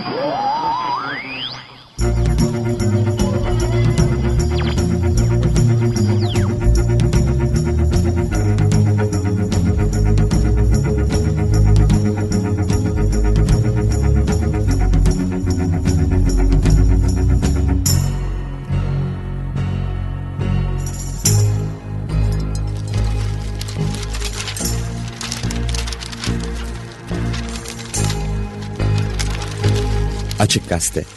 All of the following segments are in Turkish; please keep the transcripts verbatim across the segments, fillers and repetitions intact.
Açık Gazete.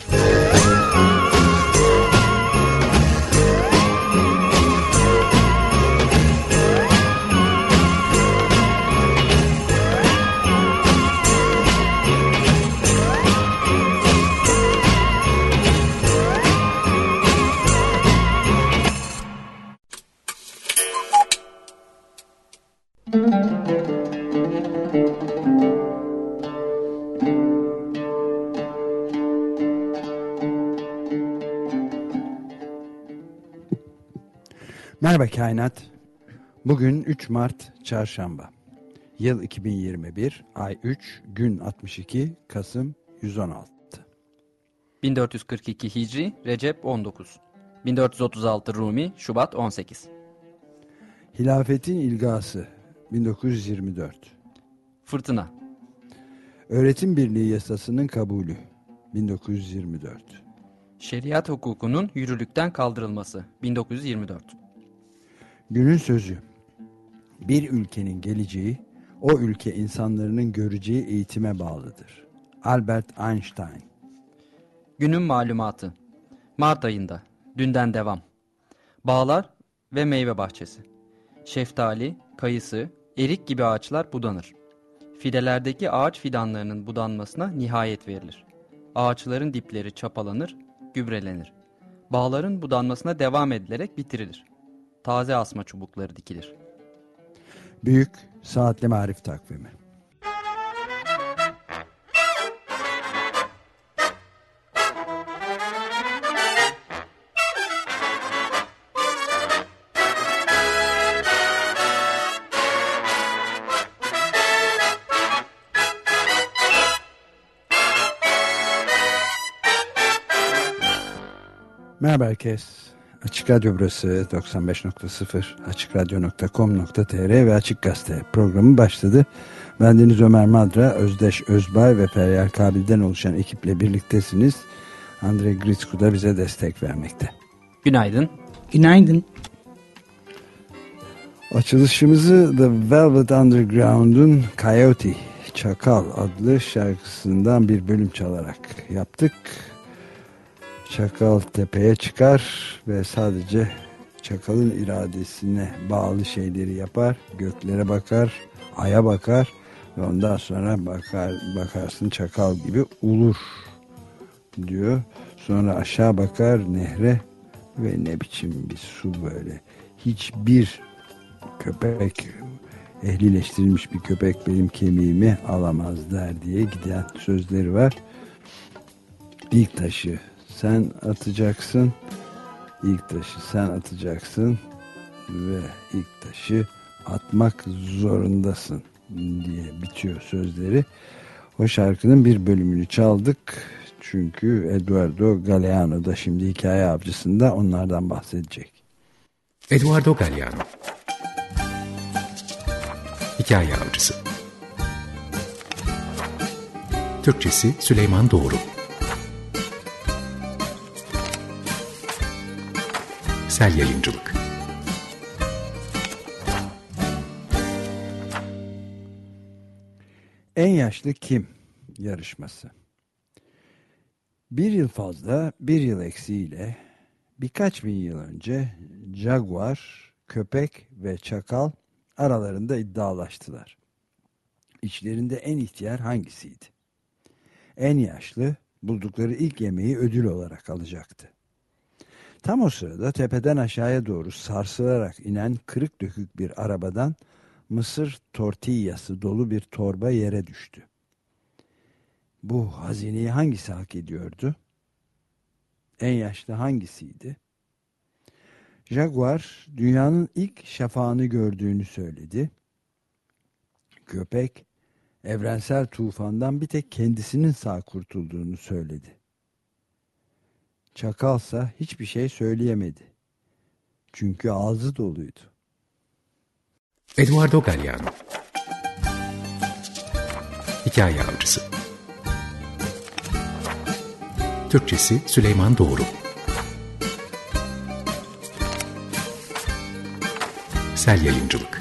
Merhaba Kainat. Bugün üç Mart Çarşamba. Yıl iki bin yirmi bir, ay üç, gün altmış iki, Kasım yüz on altı. bin dört yüz kırk iki Hicri, Recep on dokuz. bin dört yüz otuz altı Rumi, Şubat on sekiz. Hilafetin ilgası bin dokuz yüz yirmi dört. Fırtına. Öğretim Birliği Yasasının kabulü bin dokuz yüz yirmi dört. Şeriat hukukunun yürürlükten kaldırılması bin dokuz yüz yirmi dört. Günün sözü. Bir ülkenin geleceği, o ülke insanların göreceği eğitime bağlıdır. Albert Einstein. Günün malumatı. Mart ayında, dünden devam. Bağlar ve meyve bahçesi. Şeftali, kayısı, erik gibi ağaçlar budanır. Fidelerdeki ağaç fidanlarının budanmasına nihayet verilir. Ağaçların dipleri çapalanır, gübrelenir. Bağların budanmasına devam edilerek bitirilir. Taze asma çubukları dikilir. Büyük Saatli Marif Takvimi. Merhaba herkes. Açık Radyo burası doksan beş nokta sıfır, açık radyo nokta com nokta tr ve Açık Gazete programı başladı. Bendeniz Ömer Madra, Özdeş Özbay ve Feryal Kabil'den oluşan ekiple birliktesiniz. Andrei Gritsku da bize destek vermekte. Günaydın. Günaydın. Açılışımızı The Velvet Underground'un Coyote, Çakal adlı şarkısından bir bölüm çalarak yaptık. Çakal tepeye çıkar ve sadece çakalın iradesine bağlı şeyleri yapar. Göklere bakar, aya bakar ve ondan sonra bakar, bakarsın çakal gibi ulur diyor. Sonra aşağı bakar nehre ve ne biçim bir su böyle. Hiçbir köpek, ehlileştirilmiş bir köpek benim kemiğimi alamaz der diye giden sözleri var. İlk taşı sen atacaksın, ilk taşı sen atacaksın ve ilk taşı atmak zorundasın diye bitiyor sözleri. O şarkının bir bölümünü çaldık çünkü Eduardo Galeano da şimdi Hikaye Avcısı'nda onlardan bahsedecek. Eduardo Galeano, Hikaye Avcısı. Türkçesi Süleyman Doğru. Sel Yayıncılık. En yaşlı kim yarışması. Bir yıl fazla, bir yıl eksiğiyle birkaç bin yıl önce jaguar, köpek ve çakal aralarında iddialaştılar. İçlerinde en ihtiyar hangisiydi? En yaşlı buldukları ilk yemeği ödül olarak alacaktı. Tam o sırada tepeden aşağıya doğru sarsılarak inen kırık dökük bir arabadan mısır tortillası dolu bir torba yere düştü. Bu hazineyi hangisi hak ediyordu? En yaşlı hangisiydi? Jaguar dünyanın ilk şafağını gördüğünü söyledi. Köpek Evrensel tufandan bir tek kendisinin sağ kurtulduğunu söyledi. Çakalsa hiçbir şey söyleyemedi. Çünkü ağzı doluydu. Eduardo Galeano. Hikaye Avcısı. Türkçesi Süleyman Doğru. Sel Yayıncılık.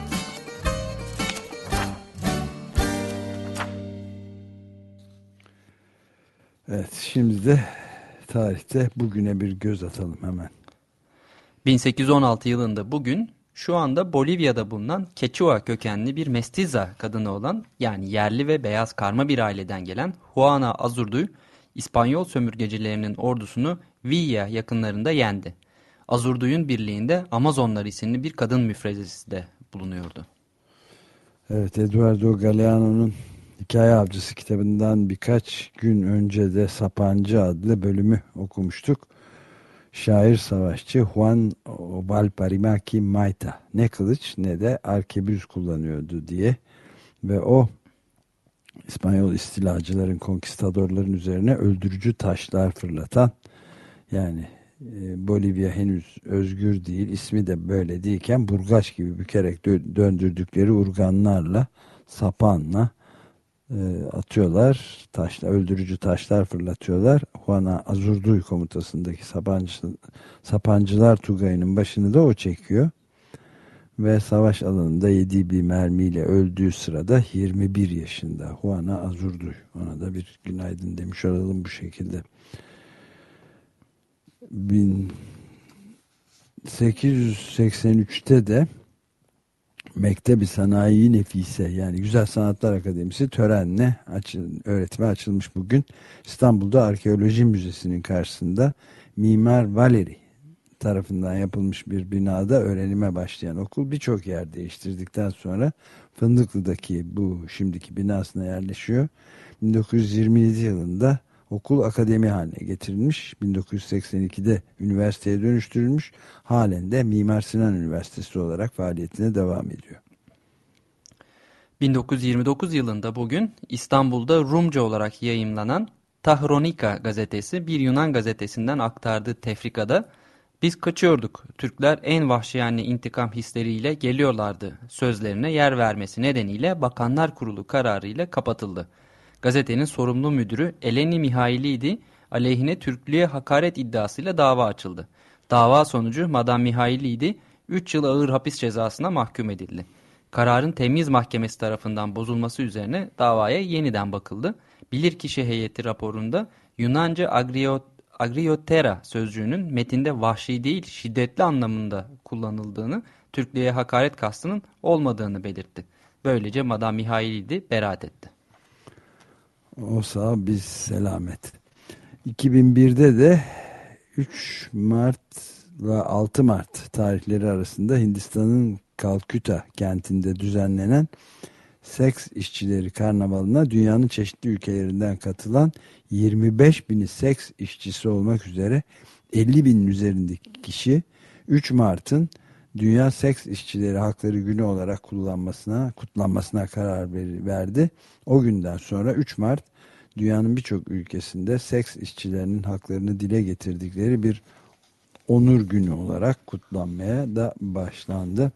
Evet, şimdi de tarihte bugüne bir göz atalım hemen. bin sekiz yüz on altı yılında bugün şu anda Bolivya'da bulunan Quechua kökenli bir mestiza kadını olan, yani yerli ve beyaz karma bir aileden gelen Juana Azurduy, İspanyol sömürgecilerinin ordusunu Villa yakınlarında yendi. Azurduy'un birliğinde Amazonlar isimli bir kadın müfrezesi de bulunuyordu. Evet, Eduardo Galeano'nun Hikaye Avcısı kitabından birkaç gün önce de Sapancı adlı bölümü okumuştuk. Şair savaşçı Juan Valparimaki Mayta ne kılıç ne de arkebüz kullanıyordu diye ve o İspanyol istilacıların, konkistadorların üzerine öldürücü taşlar fırlatan, yani e, Bolivya henüz özgür değil, ismi de böyle değilken burgaç gibi bükerek dö- döndürdükleri urganlarla, sapanla e, atıyorlar, taşla öldürücü taşlar fırlatıyorlar. Juana Azurduy komutasındaki Sapancı, Sapancılar Tugayı'nın başını da o çekiyor. Ve savaş alanında yediği bir mermiyle öldüğü sırada yirmi bir yaşında Juana Azurduy. Ona da bir günaydın demiş olalım bu şekilde. bin sekiz yüz seksen üçte de Mektebi Sanayi Nefise, yani Güzel Sanatlar Akademisi törenle açıl, öğretime açılmış bugün. İstanbul'da Arkeoloji Müzesi'nin karşısında Mimar Valeri tarafından yapılmış bir binada öğrenime başlayan okul birçok yer değiştirdikten sonra Fındıklı'daki bu şimdiki binasına yerleşiyor. bin dokuz yüz yirmi yedi yılında okul akademi haline getirilmiş. bin dokuz yüz seksen ikide üniversiteye dönüştürülmüş. Halen de Mimar Sinan Üniversitesi olarak faaliyetine devam ediyor. bin dokuz yüz yirmi dokuz yılında bugün İstanbul'da Rumca olarak yayımlanan Tahronika gazetesi bir Yunan gazetesinden aktardığı tefrikada "Biz kaçıyorduk, Türkler en vahşiyane intikam hisleriyle geliyorlardı" sözlerine yer vermesi nedeniyle Bakanlar Kurulu kararıyla kapatıldı. Gazetenin sorumlu müdürü Eleni Mihailidi aleyhine Türklüğe hakaret iddiasıyla dava açıldı. Dava sonucu Madame Mihailidi üç yıl ağır hapis cezasına mahkum edildi. Kararın Temyiz Mahkemesi tarafından bozulması üzerine davaya yeniden bakıldı. Bilirkişi heyeti raporunda Yunanca agriot, agriotera sözcüğünün metinde vahşi değil şiddetli anlamında kullanıldığını, Türklüğe hakaret kastının olmadığını belirtti. Böylece Madame Mihailidi beraat etti. O sağ biz selamet. iki bin birde de üç Mart ve altı Mart tarihleri arasında Hindistan'ın Kalküta kentinde düzenlenen Seks İşçileri Karnavalı'na dünyanın çeşitli ülkelerinden katılan yirmi beş bini seks işçisi olmak üzere elli binin üzerindeki kişi üç Mart'ın Dünya Seks İşçileri Hakları Günü olarak kullanmasına, kutlanmasına karar verdi. O günden sonra üç Mart dünyanın birçok ülkesinde seks işçilerinin haklarını dile getirdikleri bir onur günü olarak kutlanmaya da başlandı.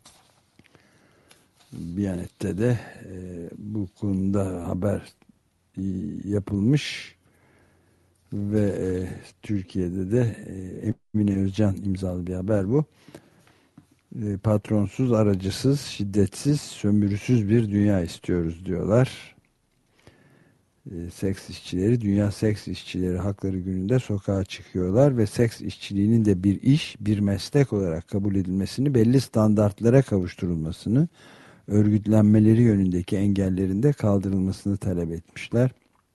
Biyanet'te de e, bu konuda haber e, yapılmış ve e, Türkiye'de de e, Emine Özcan imzalı bir haber bu. E, patronsuz, aracısız, şiddetsiz, sömürüsüz bir dünya istiyoruz diyorlar. E, seks işçileri Dünya Seks İşçileri Hakları Günü'nde sokağa çıkıyorlar ve seks işçiliğinin de bir iş, bir meslek olarak kabul edilmesini, belli standartlara kavuşturulmasını, örgütlenmeleri yönündeki engellerin de kaldırılmasını talep etmişler.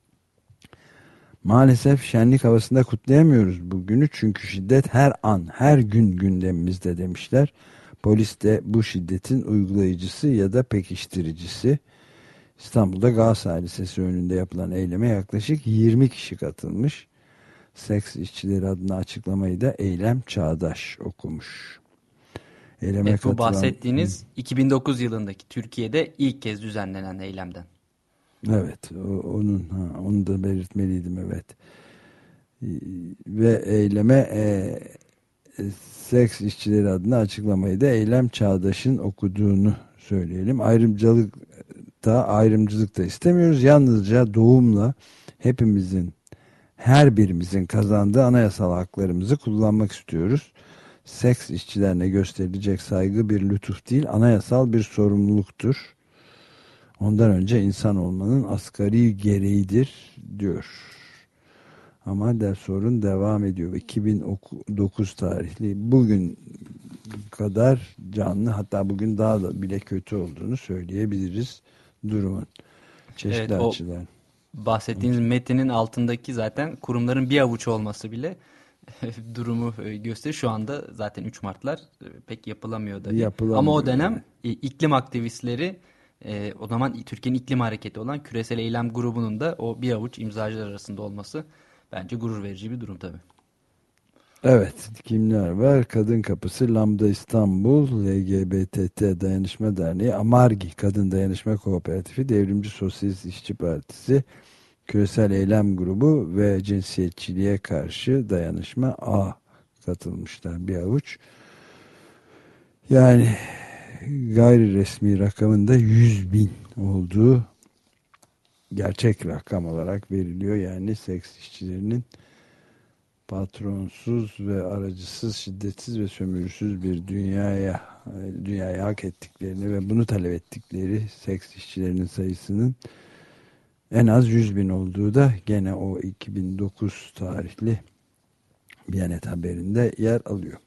Maalesef şenlik havasında kutlayamıyoruz bugünü çünkü şiddet her an, her gün gündemimizde demişler. Polis de bu şiddetin uygulayıcısı ya da pekiştiricisi. İstanbul'da Galatasaray Lisesi önünde yapılan eyleme yaklaşık yirmi kişi katılmış. Seks işçileri adına açıklamayı da Eylem Çağdaş okumuş. Evet, bu katılan... bahsettiğiniz iki bin dokuz yılındaki Türkiye'de ilk kez düzenlenen eylemden. Evet, o- onun ha, onu da belirtmeliydim, evet. Ee, Ve eyleme e, e, seks işçileri adına açıklamayı da Eylem Çağdaş'ın okuduğunu söyleyelim. Ayrımcılık da ayrımcılık da istemiyoruz. Yalnızca doğumla hepimizin, her birimizin kazandığı anayasal haklarımızı kullanmak istiyoruz. Seks işçilerine gösterilecek saygı bir lütuf değil, anayasal bir sorumluluktur. Ondan önce insan olmanın asgari gereğidir diyor. Ama der sorun devam ediyor. iki bin dokuz tarihli bugün kadar canlı, hatta bugün daha da bile kötü olduğunu söyleyebiliriz durumun çeşitli Evet, o açıdan. bahsettiğiniz metinin altındaki zaten kurumların bir avuç olması bile durumu e, gösterir. Şu anda zaten üç Mart'lar e, pek yapılamıyor dahi. Ama o Yapılamıyor dönem yani. e, iklim aktivistleri, e, o zaman Türkiye'nin iklim hareketi olan Küresel Eylem grubunun da o bir avuç imzacılar arasında olması bence gurur verici bir durum tabii. Evet, kimler var? Kadın Kapısı, Lambda İstanbul, L G B T T Dayanışma Derneği, Amargi Kadın Dayanışma Kooperatifi, Devrimci Sosyalist İşçi Partisi, Küresel Eylem Grubu ve Cinsiyetçiliğe Karşı Dayanışma A katılmışlar, bir avuç. Yani gayri resmi rakamın da yüz bin olduğu gerçek rakam olarak veriliyor. Yani seks işçilerinin patronsuz ve aracısız, şiddetsiz ve sömürüsüz bir dünyaya dünyaya hak ettiklerini ve bunu talep ettikleri seks işçilerinin sayısının en az yüz bin olduğu da gene o iki bin dokuz tarihli Biyanet haberinde yer alıyor.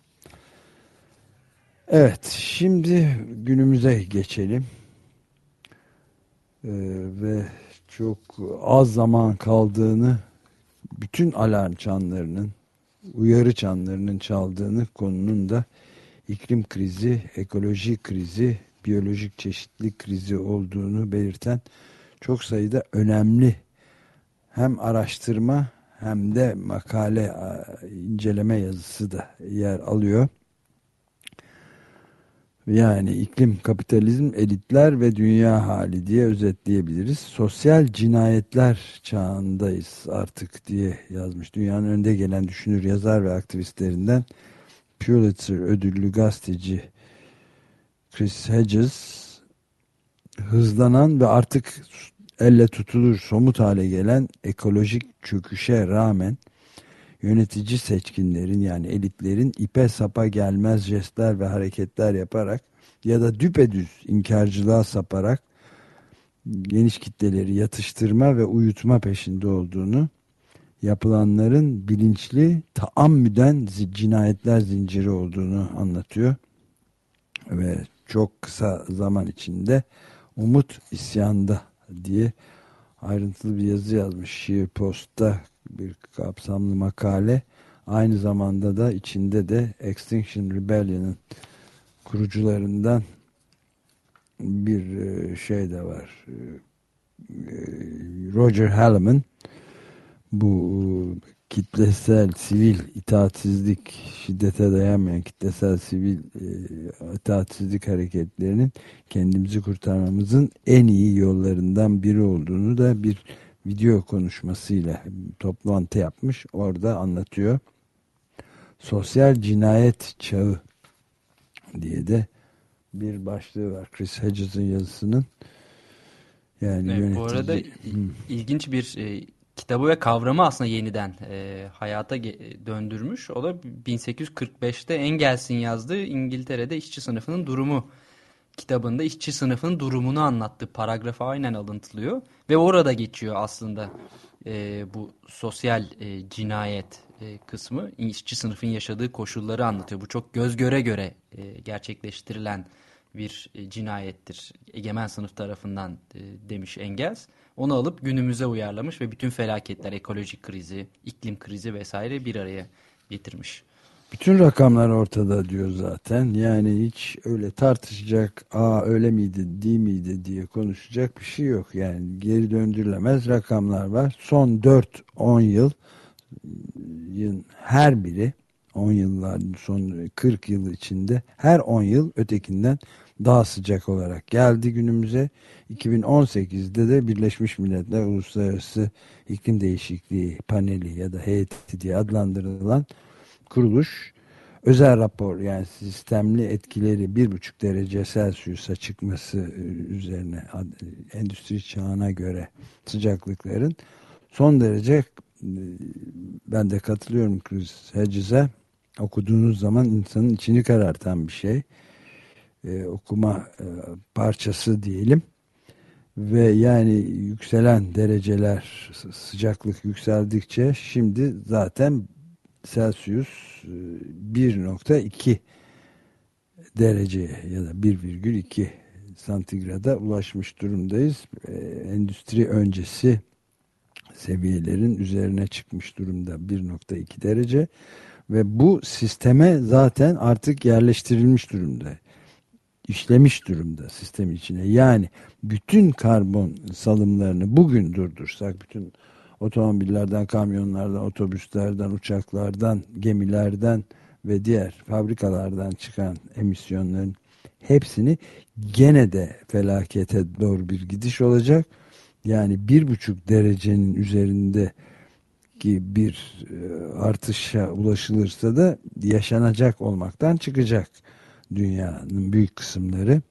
Evet, şimdi günümüze geçelim. Ee, ve çok az zaman kaldığını, bütün alarm çanlarının, uyarı çanlarının çaldığını, konunun da iklim krizi, ekoloji krizi, biyolojik çeşitlilik krizi olduğunu belirten çok sayıda önemli hem araştırma hem de makale, inceleme yazısı da yer alıyor. Yani iklim, kapitalizm, elitler ve dünya hali diye özetleyebiliriz. Sosyal cinayetler çağındayız artık diye yazmış. Dünyanın önde gelen düşünür, yazar ve aktivistlerinden Pulitzer ödüllü gazeteci Chris Hedges, hızlanan ve artık elle tutulur, somut hale gelen ekolojik çöküşe rağmen yönetici seçkinlerin, yani elitlerin ipe sapa gelmez jestler ve hareketler yaparak ya da düpedüz inkarcılığa saparak geniş kitleleri yatıştırma ve uyutma peşinde olduğunu, yapılanların bilinçli, taammüden cinayetler zinciri olduğunu anlatıyor. Ve çok kısa zaman içinde umut isyanda diye ayrıntılı bir yazı yazmış. Şiir Post'ta bir kapsamlı makale. Aynı zamanda da içinde de Extinction Rebellion'ın kurucularından bir şey de var. Roger Halleman, bu kitlesel sivil itaatsizlik, şiddete dayanmayan kitlesel sivil e, itaatsizlik hareketlerinin kendimizi kurtarmamızın en iyi yollarından biri olduğunu da bir video konuşmasıyla toplantı yapmış. Orada anlatıyor. Sosyal cinayet çağı diye de bir başlığı var Chris Hedges'in yazısının. Yani Evet, bu arada yönetici... il- ilginç bir e, kitabı ve kavramı aslında yeniden e, hayata ge- döndürmüş. O da bin sekiz yüz kırk beşte Engels'in yazdığı İngiltere'de işçi sınıfının durumu kitabında işçi sınıfının durumunu anlattığı paragrafı aynen alıntılıyor. Ve orada geçiyor aslında e, bu sosyal e, cinayet e, kısmı. İşçi sınıfın yaşadığı koşulları anlatıyor. Bu çok göz göre göre e, gerçekleştirilen bir e, cinayettir. Egemen sınıf tarafından e, demiş Engels. Onu alıp günümüze uyarlamış ve bütün felaketler, ekolojik krizi, iklim krizi vesaire bir araya getirmiş. Bütün rakamlar ortada diyor zaten. Yani hiç öyle tartışacak, aa öyle miydi, değil miydi diye konuşacak bir şey yok. Yani geri döndürülemez rakamlar var. Son dört on yıl her biri on yıllar, son kırk yıl içinde her on yıl ötekinden daha sıcak olarak geldi günümüze. iki bin on sekizde de Birleşmiş Milletler Uluslararası İklim Değişikliği Paneli ya da heyeti diye adlandırılan kuruluş özel rapor, yani sistemli etkileri bir buçuk derece Celsius'a çıkması üzerine, endüstri çağına göre sıcaklıkların son derece, ben de katılıyorum Chris Hedges'e, okuduğunuz zaman insanın içini karartan bir şey. Ee, okuma e, parçası diyelim. Ve yani yükselen dereceler, sıcaklık yükseldikçe şimdi zaten Celsius bir nokta iki dereceye ya da bir virgül iki santigrada ulaşmış durumdayız. Ee, endüstri öncesi seviyelerin üzerine çıkmış durumda bir nokta iki derece ve bu sisteme zaten artık yerleştirilmiş durumda. İşlemiş durumda sistem içine. Yani bütün karbon salımlarını bugün durdursak, bütün otomobillerden, kamyonlardan, otobüslerden, uçaklardan, gemilerden ve diğer fabrikalardan çıkan emisyonların hepsini, gene de felakete doğru bir gidiş olacak. Yani bir buçuk derecenin üzerinde ki bir artışa ulaşılırsa da yaşanacak olmaktan çıkacak dünyanın büyük kısımları.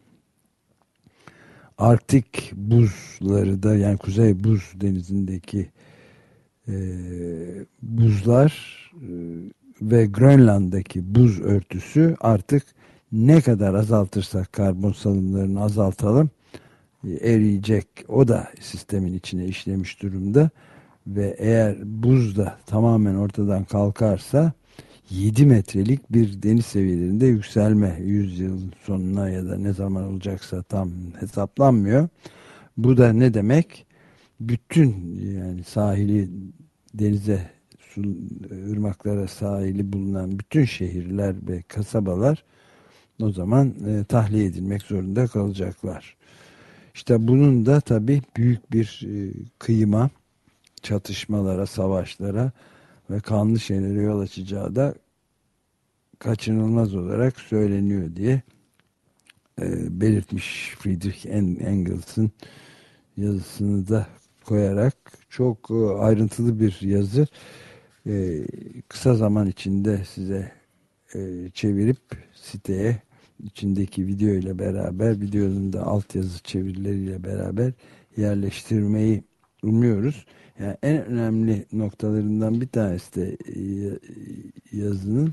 Arktik buzları da, yani Kuzey Buz Denizi'ndeki e, buzlar e, ve Grönland'daki buz örtüsü artık ne kadar azaltırsak karbon salımlarını azaltalım e, eriyecek. O da sistemin içine işlemiş durumda ve eğer buz da tamamen ortadan kalkarsa yedi metrelik bir deniz seviyelerinde yükselme, yüz yılın sonuna ya da ne zaman olacaksa tam hesaplanmıyor. Bu da ne demek? Bütün, yani sahili, denize, su, ırmaklara sahili bulunan bütün şehirler ve kasabalar o zaman e, tahliye edilmek zorunda kalacaklar. İşte bunun da tabii büyük bir e, kıyıma, çatışmalara, savaşlara ve kanlı şeylere yol açacağı da kaçınılmaz olarak söyleniyor diye e, belirtmiş Friedrich Engels'in yazısını da koyarak. Çok e, ayrıntılı bir yazı. E, kısa zaman içinde size e, çevirip siteye, içindeki video ile beraber, videonun da altyazı çevirileriyle beraber yerleştirmeyi umuyoruz. Yani en önemli noktalarından bir tanesi de yazının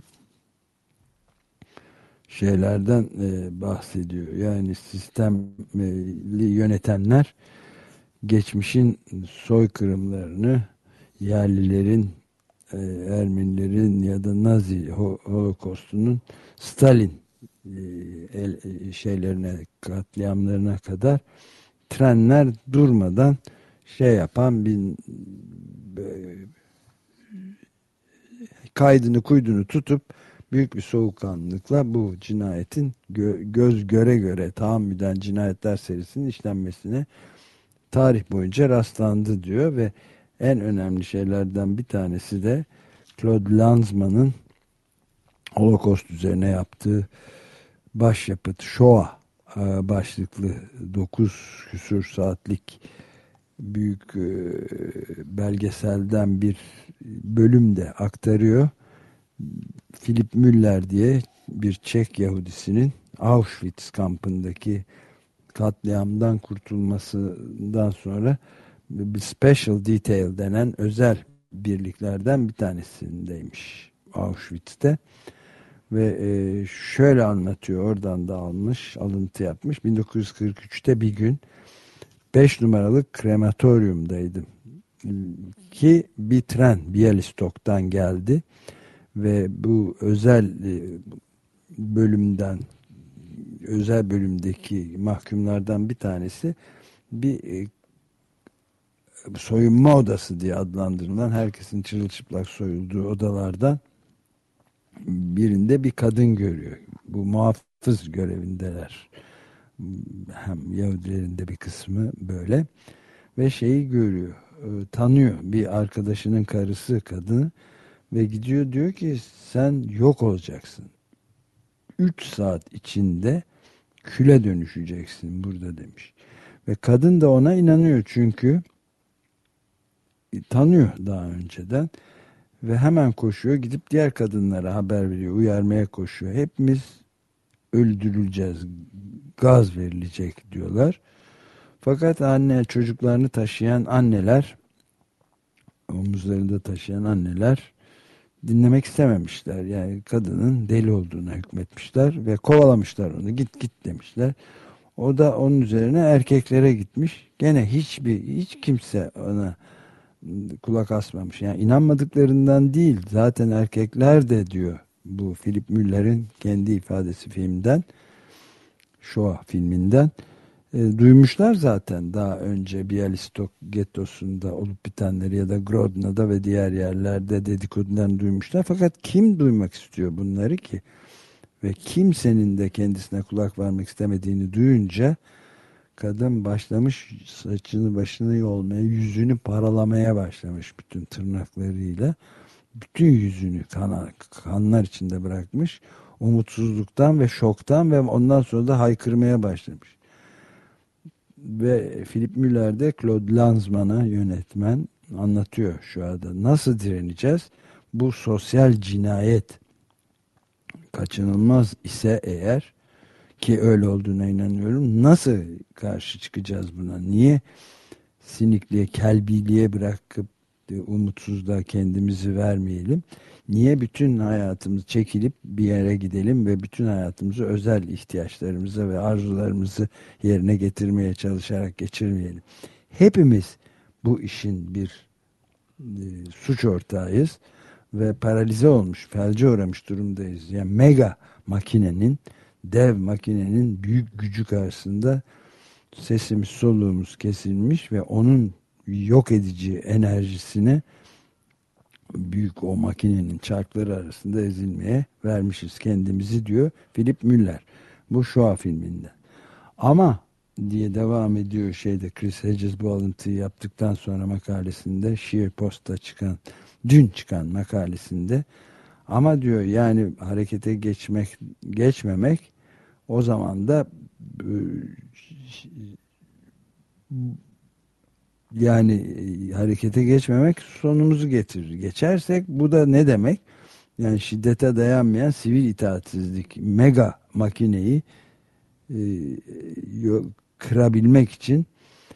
şeylerden e, bahsediyor. Yani sistemli yönetenler geçmişin soykırımlarını, yerlilerin, e, Ermenilerin ya da Nazi Holocaust'unun Stalin e, el, e, şeylerine, katliamlarına kadar trenler durmadan şey yapan bir e, kaydını kuydunu tutup büyük bir soğukkanlılıkla bu cinayetin gö göz göre göre tahammüden cinayetler serisinin işlenmesine tarih boyunca rastlandı diyor ve en önemli şeylerden bir tanesi de Claude Lanzmann'ın Holocaust üzerine yaptığı başyapıt Shoah başlıklı dokuz küsur saatlik büyük belgeselden bir bölüm de aktarıyor. Philip Müller diye bir Çek Yahudisinin Auschwitz kampındaki katliamdan kurtulmasından sonra bir special detail denen özel birliklerden bir tanesindeymiş Auschwitz'te ve e, şöyle anlatıyor, oradan da almış, alıntı yapmış. bin dokuz yüz kırk üçte bir gün beş numaralı krematoryumdaydım ki bir tren Bialystok'tan geldi ve bu özel bölümden, özel bölümdeki mahkumlardan bir tanesi bir soyunma odası diye adlandırılan, herkesin çırılçıplak soyulduğu odalardan birinde bir kadın görüyor. Bu muhafız görevindeler. Hem Yahudilerin de bir kısmı böyle. Ve şeyi görüyor, tanıyor, bir arkadaşının karısı kadını Ve gidiyor diyor ki sen yok olacaksın. Üç saat içinde küle dönüşeceksin burada demiş. Ve kadın da ona inanıyor çünkü tanıyor daha önceden. Ve hemen koşuyor, gidip diğer kadınlara haber veriyor, uyarmaya koşuyor. Hepimiz öldürüleceğiz, gaz verilecek diyorlar. Fakat anne, çocuklarını taşıyan anneler, omuzlarında taşıyan anneler dinlemek istememişler. Yani kadının deli olduğuna hükmetmişler ve kovalamışlar onu. Git git demişler. O da onun üzerine erkeklere gitmiş. Gene hiçbir hiç kimse ona kulak asmamış. Yani inanmadıklarından değil. Zaten erkekler de diyor, bu Philip Müller'in kendi ifadesi filmden, Shoah filminden e, duymuşlar zaten daha önce Bialystok gettosunda olup bitenleri ya da Grodna'da ve diğer yerlerde dedikodularını duymuşlar. Fakat kim duymak istiyor bunları ki? Ve kimsenin de kendisine kulak vermek istemediğini duyunca kadın başlamış saçını başını yolmaya, yüzünü paralamaya başlamış bütün tırnaklarıyla. Bütün yüzünü kana, kanlar içinde bırakmış. Umutsuzluktan ve şoktan ve ondan sonra da haykırmaya başlamış. Ve Philip Müller de Claude Lanzmann'a, yönetmen, anlatıyor şu anda. Nasıl direneceğiz? Bu sosyal cinayet kaçınılmaz ise eğer, ki öyle olduğuna inanıyorum, nasıl karşı çıkacağız buna? Niye sinikliğe, kelbiliğe bırakıp umutsuzluğa kendimizi vermeyelim? Niye bütün hayatımızı çekilip bir yere gidelim ve bütün hayatımızı özel ihtiyaçlarımızı ve arzularımızı yerine getirmeye çalışarak geçirmeyelim? Hepimiz bu işin bir e, suç ortağıyız ve paralize olmuş, felce uğramış durumdayız. Yani mega makinenin, dev makinenin büyük gücü karşısında sesimiz soluğumuz kesilmiş ve onun yok edici enerjisini büyük o makinenin çarkları arasında ezilmeye vermişiz kendimizi diyor Philip Müller. Bu Shoah filminden. Ama diye devam ediyor şeyde, Chris Hedges bu alıntıyı yaptıktan sonra makalesinde, Sheer Post'ta çıkan, dün çıkan makalesinde, ama diyor yani harekete geçmek geçmemek o zaman da yani harekete geçmemek sonumuzu getirir. Geçersek bu da ne demek? Yani şiddete dayanmayan sivil itaatsizlik, mega makineyi e, kırabilmek için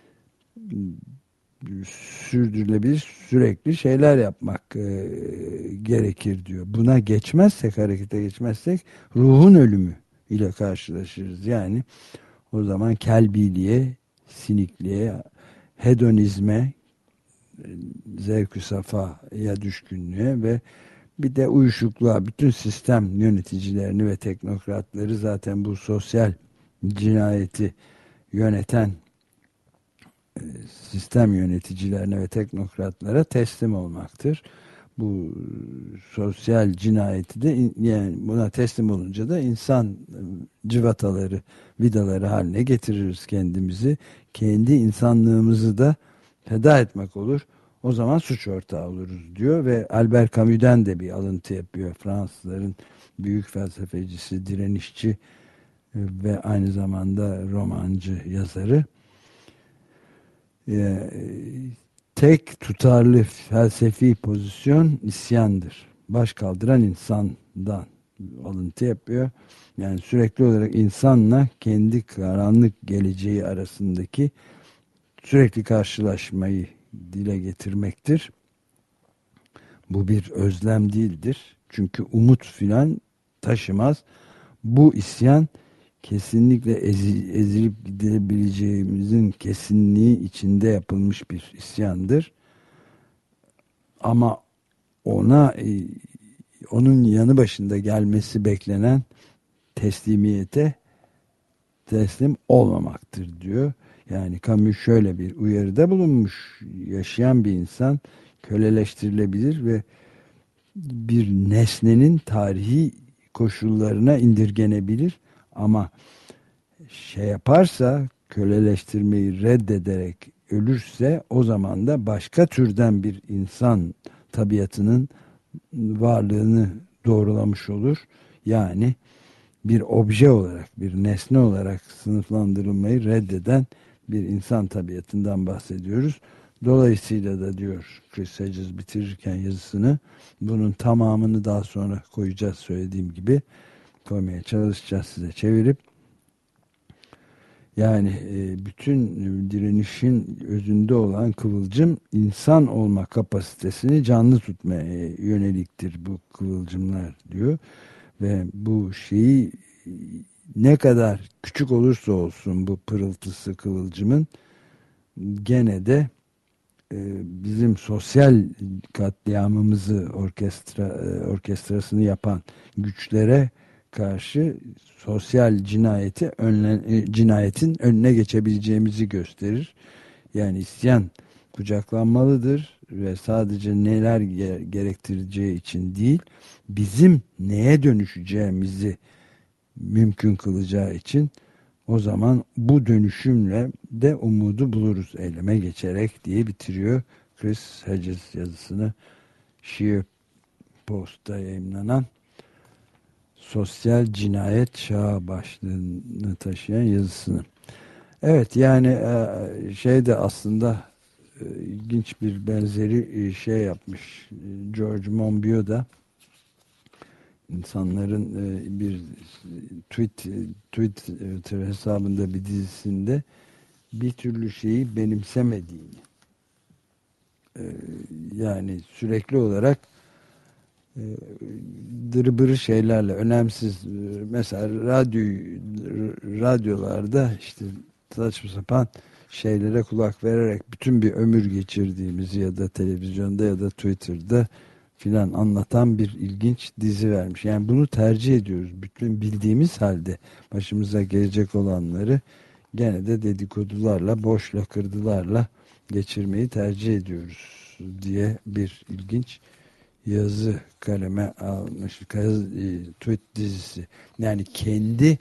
sürdürülebilir sürekli şeyler yapmak e, gerekir diyor. Buna geçmezsek, harekete geçmezsek ruhun ölümü ile karşılaşırız. Yani o zaman kelbiliğe, sinikliğe, hedonizme, zevk-ü safaya düşkünlüğe ve bir de uyuşukluğa, bütün sistem yöneticilerini ve teknokratları, zaten bu sosyal cinayeti yöneten sistem yöneticilerine ve teknokratlara teslim olmaktır. Bu sosyal cinayeti de yani buna teslim olunca da insan cıvataları, vidaları haline getiririz kendimizi. Kendi insanlığımızı da feda etmek olur. O zaman suç ortağı oluruz diyor ve Albert Camus'den de bir alıntı yapıyor. Fransızların büyük felsefecisi, direnişçi ve aynı zamanda romancı yazarı. Tek tutarlı felsefi pozisyon isyandır. Baş kaldıran insandan alıntı yapıyor. Yani sürekli olarak insanla kendi karanlık geleceği arasındaki sürekli karşılaşmayı dile getirmektir. Bu bir özlem değildir. Çünkü umut filan taşımaz. Bu isyan kesinlikle ezi, ezilip gidebileceğimizin kesinliği içinde yapılmış bir isyandır. Ama ona onun yanı başında gelmesi beklenen teslimiyete teslim olmamaktır diyor. Yani Camus şöyle bir uyarıda bulunmuş: yaşayan bir insan köleleştirilebilir ve bir nesnenin tarihi koşullarına indirgenebilir. Ama şey yaparsa, köleleştirmeyi reddederek ölürse, o zaman da başka türden bir insan tabiatının varlığını doğrulamış olur. Yani bir obje olarak, bir nesne olarak sınıflandırılmayı reddeden bir insan tabiatından bahsediyoruz. Dolayısıyla da diyor Chris Hedges bitirirken yazısını, bunun tamamını daha sonra koyacağız, söylediğim gibi koymaya çalışacağız size çevirip. Yani bütün direnişin özünde olan kıvılcım insan olma kapasitesini canlı tutmaya yöneliktir bu kıvılcımlar diyor. Ve bu şeyi ne kadar küçük olursa olsun bu pırıltısı kıvılcımın gene de bizim sosyal katliamımızı orkestra orkestrasını yapan güçlere karşı sosyal cinayeti önle, cinayetin önüne geçebileceğimizi gösterir. Yani isyan kucaklanmalıdır ve sadece neler gerektireceği için değil, bizim neye dönüşeceğimizi mümkün kılacağı için, o zaman bu dönüşümle de umudu buluruz eyleme geçerek diye bitiriyor Chris Hedges yazısını. Sheer Post'ta yayınlanan Sosyal Cinayet Çağı başlığını taşıyan yazısını. Evet, yani şey de aslında ilginç bir benzeri şey yapmış George Monbiot da, insanların bir tweet Twitter hesabında bir dizisinde bir türlü şeyi benimsemediğini, yani sürekli olarak dırıbırı şeylerle, önemsiz, mesela radyo radyolarda işte saçma sapan şeylere kulak vererek bütün bir ömür geçirdiğimizi ya da televizyonda ya da Twitter'da filan anlatan bir ilginç dizi vermiş. Yani bunu tercih ediyoruz. Bütün bildiğimiz halde başımıza gelecek olanları gene de dedikodularla, boş lakırdılarla geçirmeyi tercih ediyoruz diye bir ilginç yazı kaleme almış. Tweet dizisi. Yani kendi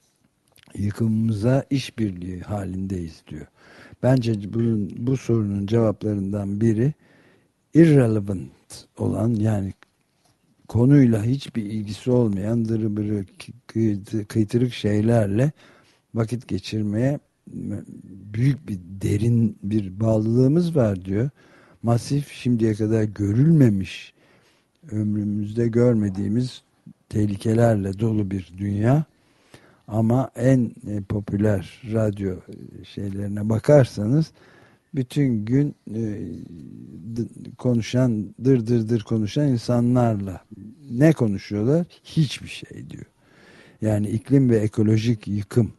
yıkımımıza işbirliği halindeyiz diyor. Bence bunun, bu sorunun cevaplarından biri irrelevant olan, yani konuyla hiçbir ilgisi olmayan dırıbırı kıytırık şeylerle vakit geçirmeye büyük bir derin bir bağlılığımız var diyor. Masif, şimdiye kadar görülmemiş, ömrümüzde görmediğimiz tehlikelerle dolu bir dünya. Ama en popüler radyo şeylerine bakarsanız bütün gün e, konuşan, dır dır dır konuşan insanlarla ne konuşuyorlar? Hiçbir şey diyor. Yani iklim ve ekolojik yıkım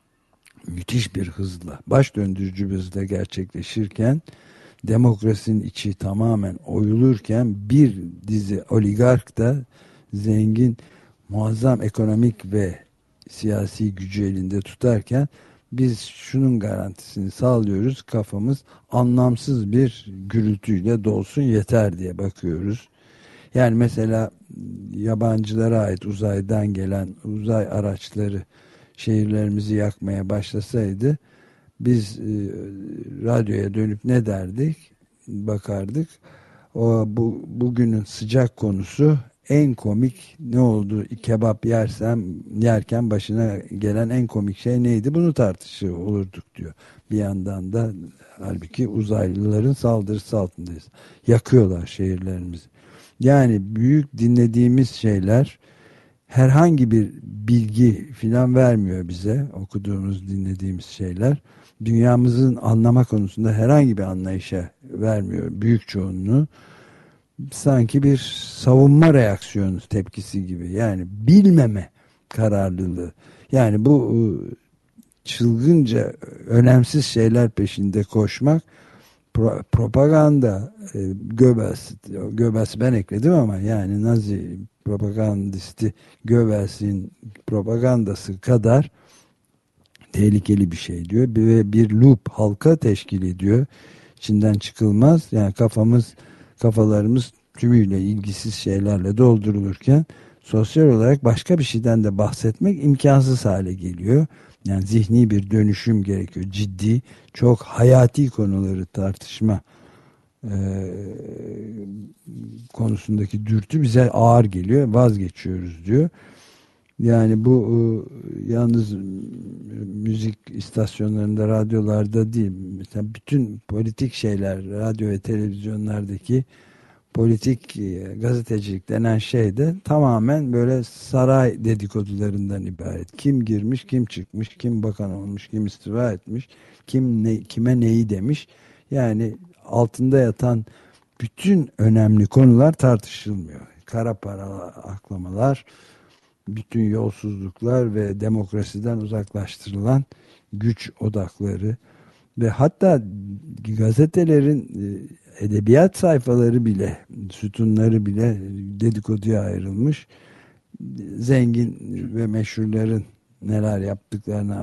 müthiş bir hızla, baş döndürücü bir hızla gerçekleşirken, demokrasinin içi tamamen oyulurken, bir dizi oligark da zengin, muazzam ekonomik ve siyasi gücü elinde tutarken, biz şunun garantisini sağlıyoruz: kafamız anlamsız bir gürültüyle dolsun yeter diye bakıyoruz. Yani mesela yabancılara ait uzaydan gelen uzay araçları şehirlerimizi yakmaya başlasaydı, biz e, radyoya dönüp ne derdik? Bakardık. O bu bugünün sıcak konusu, en komik ne oldu? Kebap yersem yerken başına gelen en komik şey neydi? Bunu tartışıyor olurduk diyor. Bir yandan da halbuki uzaylıların saldırısı altındayız. Yakıyorlar şehirlerimizi. Yani büyük dinlediğimiz şeyler herhangi bir bilgi filan vermiyor bize. Okuduğumuz, dinlediğimiz şeyler dünyamızın anlama konusunda herhangi bir anlayışa vermiyor büyük çoğunluğu. Sanki bir savunma reaksiyonu tepkisi gibi. Yani bilmeme kararlılığı. Yani bu çılgınca önemsiz şeyler peşinde koşmak, pro, propaganda, e, Göbels, Göbels ben ekledim ama yani Nazi propagandisti Göbels'in propagandası kadar tehlikeli bir şey diyor. Ve bir loop, halka teşkil ediyor. İçinden çıkılmaz. Yani kafamız kafalarımız tümüyle ilgisiz şeylerle doldurulurken, sosyal olarak başka bir şeyden de bahsetmek imkansız hale geliyor. Yani zihni bir dönüşüm gerekiyor. Ciddi, çok hayati konuları tartışma e, konusundaki dürtü bize ağır geliyor, vazgeçiyoruz diyor. Yani bu e, yalnız müzik istasyonlarında, radyolarda değil. Mesela bütün politik şeyler, radyo ve televizyonlardaki politik e, gazetecilik denen şey de tamamen böyle saray dedikodularından ibaret. Kim girmiş, kim çıkmış, kim bakan olmuş, kim istifa etmiş, kim ne, kime neyi demiş. Yani altında yatan bütün önemli konular tartışılmıyor. Kara para aklamalar, bütün yolsuzluklar ve demokrasiden uzaklaştırılan güç odakları ve hatta gazetelerin e, edebiyat sayfaları bile, sütunları bile dedikoduya ayrılmış. Zengin ve meşhurların neler yaptıklarına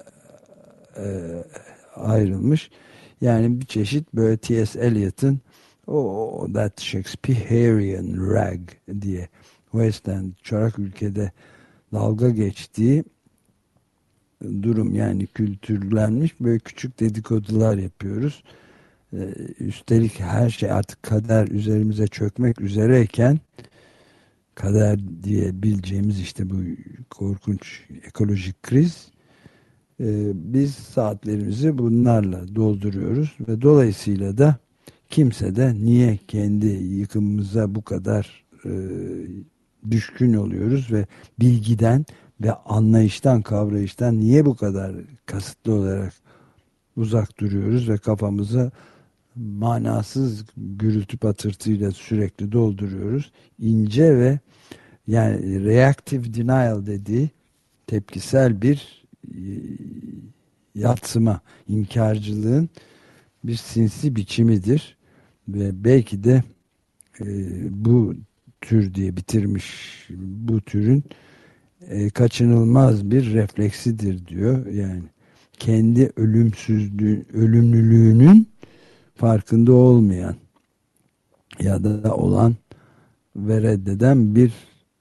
e, ayrılmış. Yani bir çeşit böyle T S. Eliot'ın o that Shakespearean rag diye West End, çorak ülkede dalga geçtiği durum, yani kültürlenmiş böyle küçük dedikodular yapıyoruz. Ee, üstelik her şey artık kader üzerimize çökmek üzereyken, kader diyebileceğimiz işte bu korkunç ekolojik kriz, e, biz saatlerimizi bunlarla dolduruyoruz ve dolayısıyla da kimse de niye kendi yıkımımıza bu kadar e, düşkün oluyoruz ve bilgiden ve anlayıştan, kavrayıştan niye bu kadar kasıtlı olarak uzak duruyoruz ve kafamızı manasız gürültü patırtıyla sürekli dolduruyoruz. İnce ve yani reactive denial dediği tepkisel bir e, yatsıma, inkarcılığın bir sinsi biçimidir ve belki de e, bu tür diye bitirmiş, bu türün e, kaçınılmaz bir refleksidir diyor. Yani kendi ölümsüzlüğü, ölümlülüğünün farkında olmayan ya da olan ve reddeden bir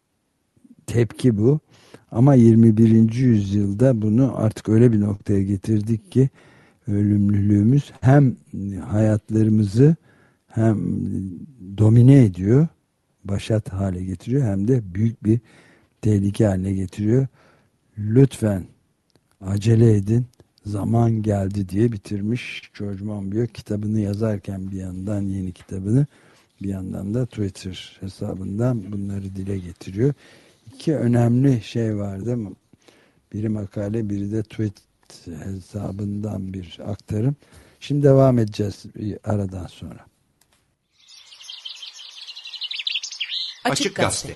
tepki bu. Ama yirmi birinci yüzyılda bunu artık öyle bir noktaya getirdik ki ölümlülüğümüz hem hayatlarımızı hem domine ediyor, başat hale getiriyor, hem de büyük bir tehlike haline getiriyor. Lütfen acele edin, zaman geldi diye bitirmiş George Monbiot kitabını yazarken, bir yandan yeni kitabını, bir yandan da Twitter hesabından bunları dile getiriyor. İki önemli şey vardı. Biri makale, biri de Twitter hesabından bir aktarım. Şimdi devam edeceğiz aradan sonra. Açık Gazete.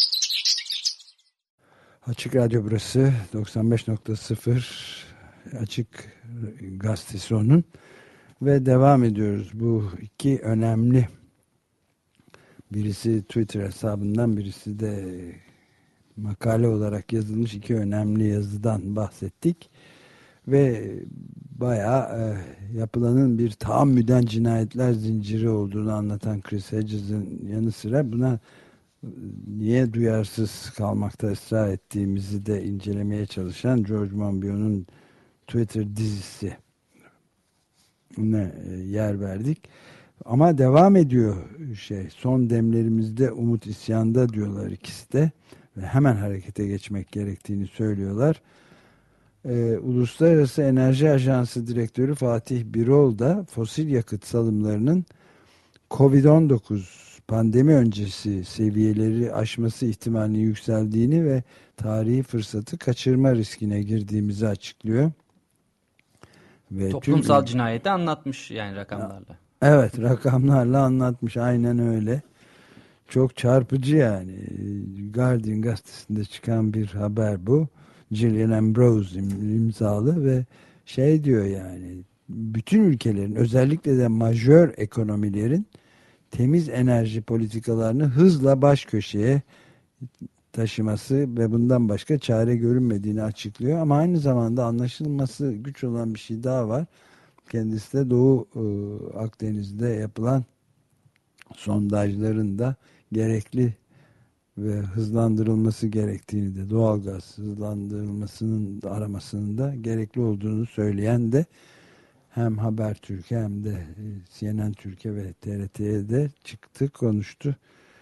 Açık Radyo burası, doksan beş nokta sıfır Açık Gazetesi onun ve devam ediyoruz. Bu iki önemli, birisi Twitter hesabından, birisi de makale olarak yazılmış iki önemli yazıdan bahsettik ve bayağı e, yapılanın bir taammüden cinayetler zinciri olduğunu anlatan Chris Hedges'in yanı sıra buna niye duyarsız kalmakta ısrar ettiğimizi de incelemeye çalışan George Monbiot'un Twitter dizisi ne yer verdik. Ama devam ediyor şey. Son demlerimizde umut isyanda diyorlar ikisi de ve hemen harekete geçmek gerektiğini söylüyorlar. Ee, Uluslararası Enerji Ajansı Direktörü Fatih Birol da fosil yakıt salımlarının kovid on dokuz pandemi öncesi seviyeleri aşması ihtimalini yükseldiğini ve tarihi fırsatı kaçırma riskine girdiğimizi açıklıyor. Ve toplumsal tüm... cinayeti anlatmış yani rakamlarla. Evet, rakamlarla anlatmış, aynen öyle. Çok çarpıcı yani. Guardian gazetesinde çıkan bir haber bu. Gillian Ambrose imzalı ve şey diyor yani, bütün ülkelerin, özellikle de majör ekonomilerin temiz enerji politikalarını hızla baş köşeye taşıması ve bundan başka çare görünmediğini açıklıyor. Ama aynı zamanda anlaşılması güç olan bir şey daha var. Kendisi de Doğu e, Akdeniz'de yapılan sondajların da gerekli ve hızlandırılması gerektiğini de, doğalgaz hızlandırılmasının aramasının da gerekli olduğunu söyleyen de hem Habertürk'e hem de C N N Türkiye ve T R T'ye de çıktı, konuştu.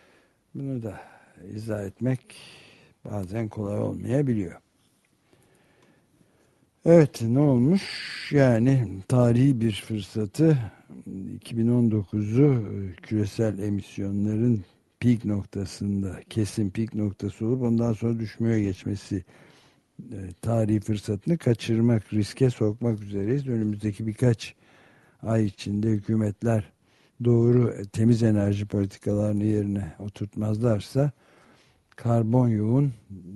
Bunu da izah etmek bazen kolay olmayabiliyor. Evet, ne olmuş? Yani tarihi bir fırsatı, iki bin on dokuzu küresel emisyonların peak noktasında, kesin peak noktası olup ondan sonra düşmeye geçmesi, e, tarihi fırsatını kaçırmak, riske sokmak üzereyiz. Önümüzdeki birkaç ay içinde hükümetler doğru e, temiz enerji politikalarını yerine oturtmazlarsa karbon yoğun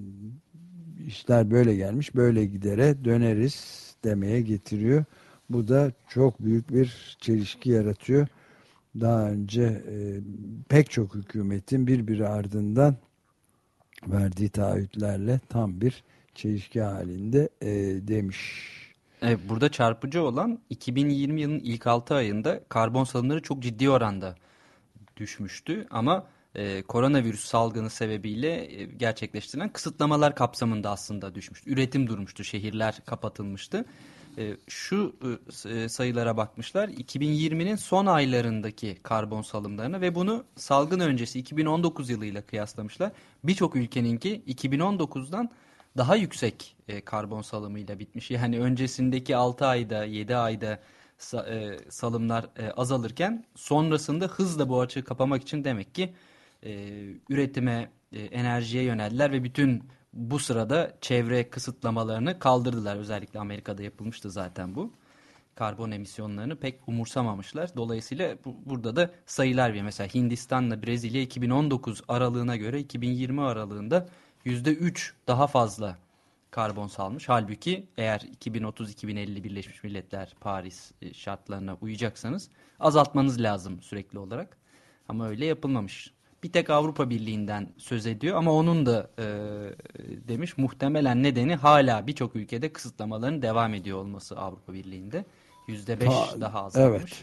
işler böyle gelmiş, böyle gidere döneriz demeye getiriyor. Bu da çok büyük bir çelişki yaratıyor. Daha önce e, pek çok hükümetin birbiri ardından verdiği taahhütlerle tam bir çelişki halinde e, demiş. Evet, burada çarpıcı olan iki bin yirmi yılının ilk altı ayında karbon salımları çok ciddi oranda düşmüştü ama e, koronavirüs salgını sebebiyle e, gerçekleştirilen kısıtlamalar kapsamında aslında düşmüştü. Üretim durmuştu, şehirler kapatılmıştı. E, şu e, sayılara bakmışlar, iki bin yirminin son aylarındaki karbon salımlarını ve bunu salgın öncesi iki bin on dokuz yılıyla kıyaslamışlar. Birçok ülkeninki iki bin on dokuzdan daha yüksek e, karbon salımıyla bitmiş. Yani öncesindeki altı ayda, yedi ayda sa- e, salımlar e, azalırken sonrasında hızla bu açığı kapamak için demek ki e, üretime, e, enerjiye yöneldiler ve bütün bu sırada çevre kısıtlamalarını kaldırdılar. Özellikle Amerika'da yapılmıştı zaten bu. Karbon emisyonlarını pek umursamamışlar. Dolayısıyla bu, burada da sayılar var. Mesela Hindistan'la Brezilya iki bin on dokuz aralığına göre iki bin yirmi aralığında yüzde üç daha fazla karbon salmış. Halbuki eğer iki bin otuz iki bin elli Birleşmiş Milletler Paris e, şartlarına uyacaksanız azaltmanız lazım sürekli olarak. Ama öyle yapılmamış. Bir tek Avrupa Birliği'nden söz ediyor ama onun da e, demiş muhtemelen nedeni hala birçok ülkede kısıtlamaların devam ediyor olması Avrupa Birliği'nde. yüzde beş Ta, daha azalmış. evet.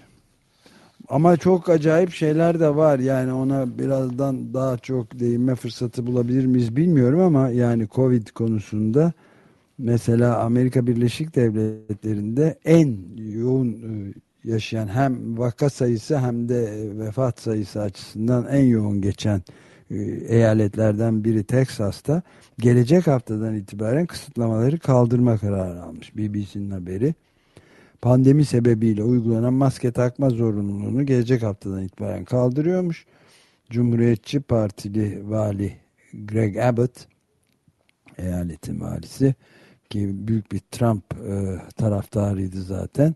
Ama çok acayip şeyler de var. Yani ona birazdan daha çok değinme fırsatı bulabilir miyiz bilmiyorum ama yani Covid konusunda mesela Amerika Birleşik Devletleri'nde en yoğun e, yaşayan hem vaka sayısı hem de e, vefat sayısı açısından en yoğun geçen e, eyaletlerden biri Teksas'ta gelecek haftadan itibaren kısıtlamaları kaldırma kararı almış. B B C'nin haberi. Pandemi sebebiyle uygulanan maske takma zorunluluğunu gelecek haftadan itibaren kaldırıyormuş. Cumhuriyetçi Partili vali Greg Abbott, eyaletin valisi ki büyük bir Trump e, taraftarıydı zaten.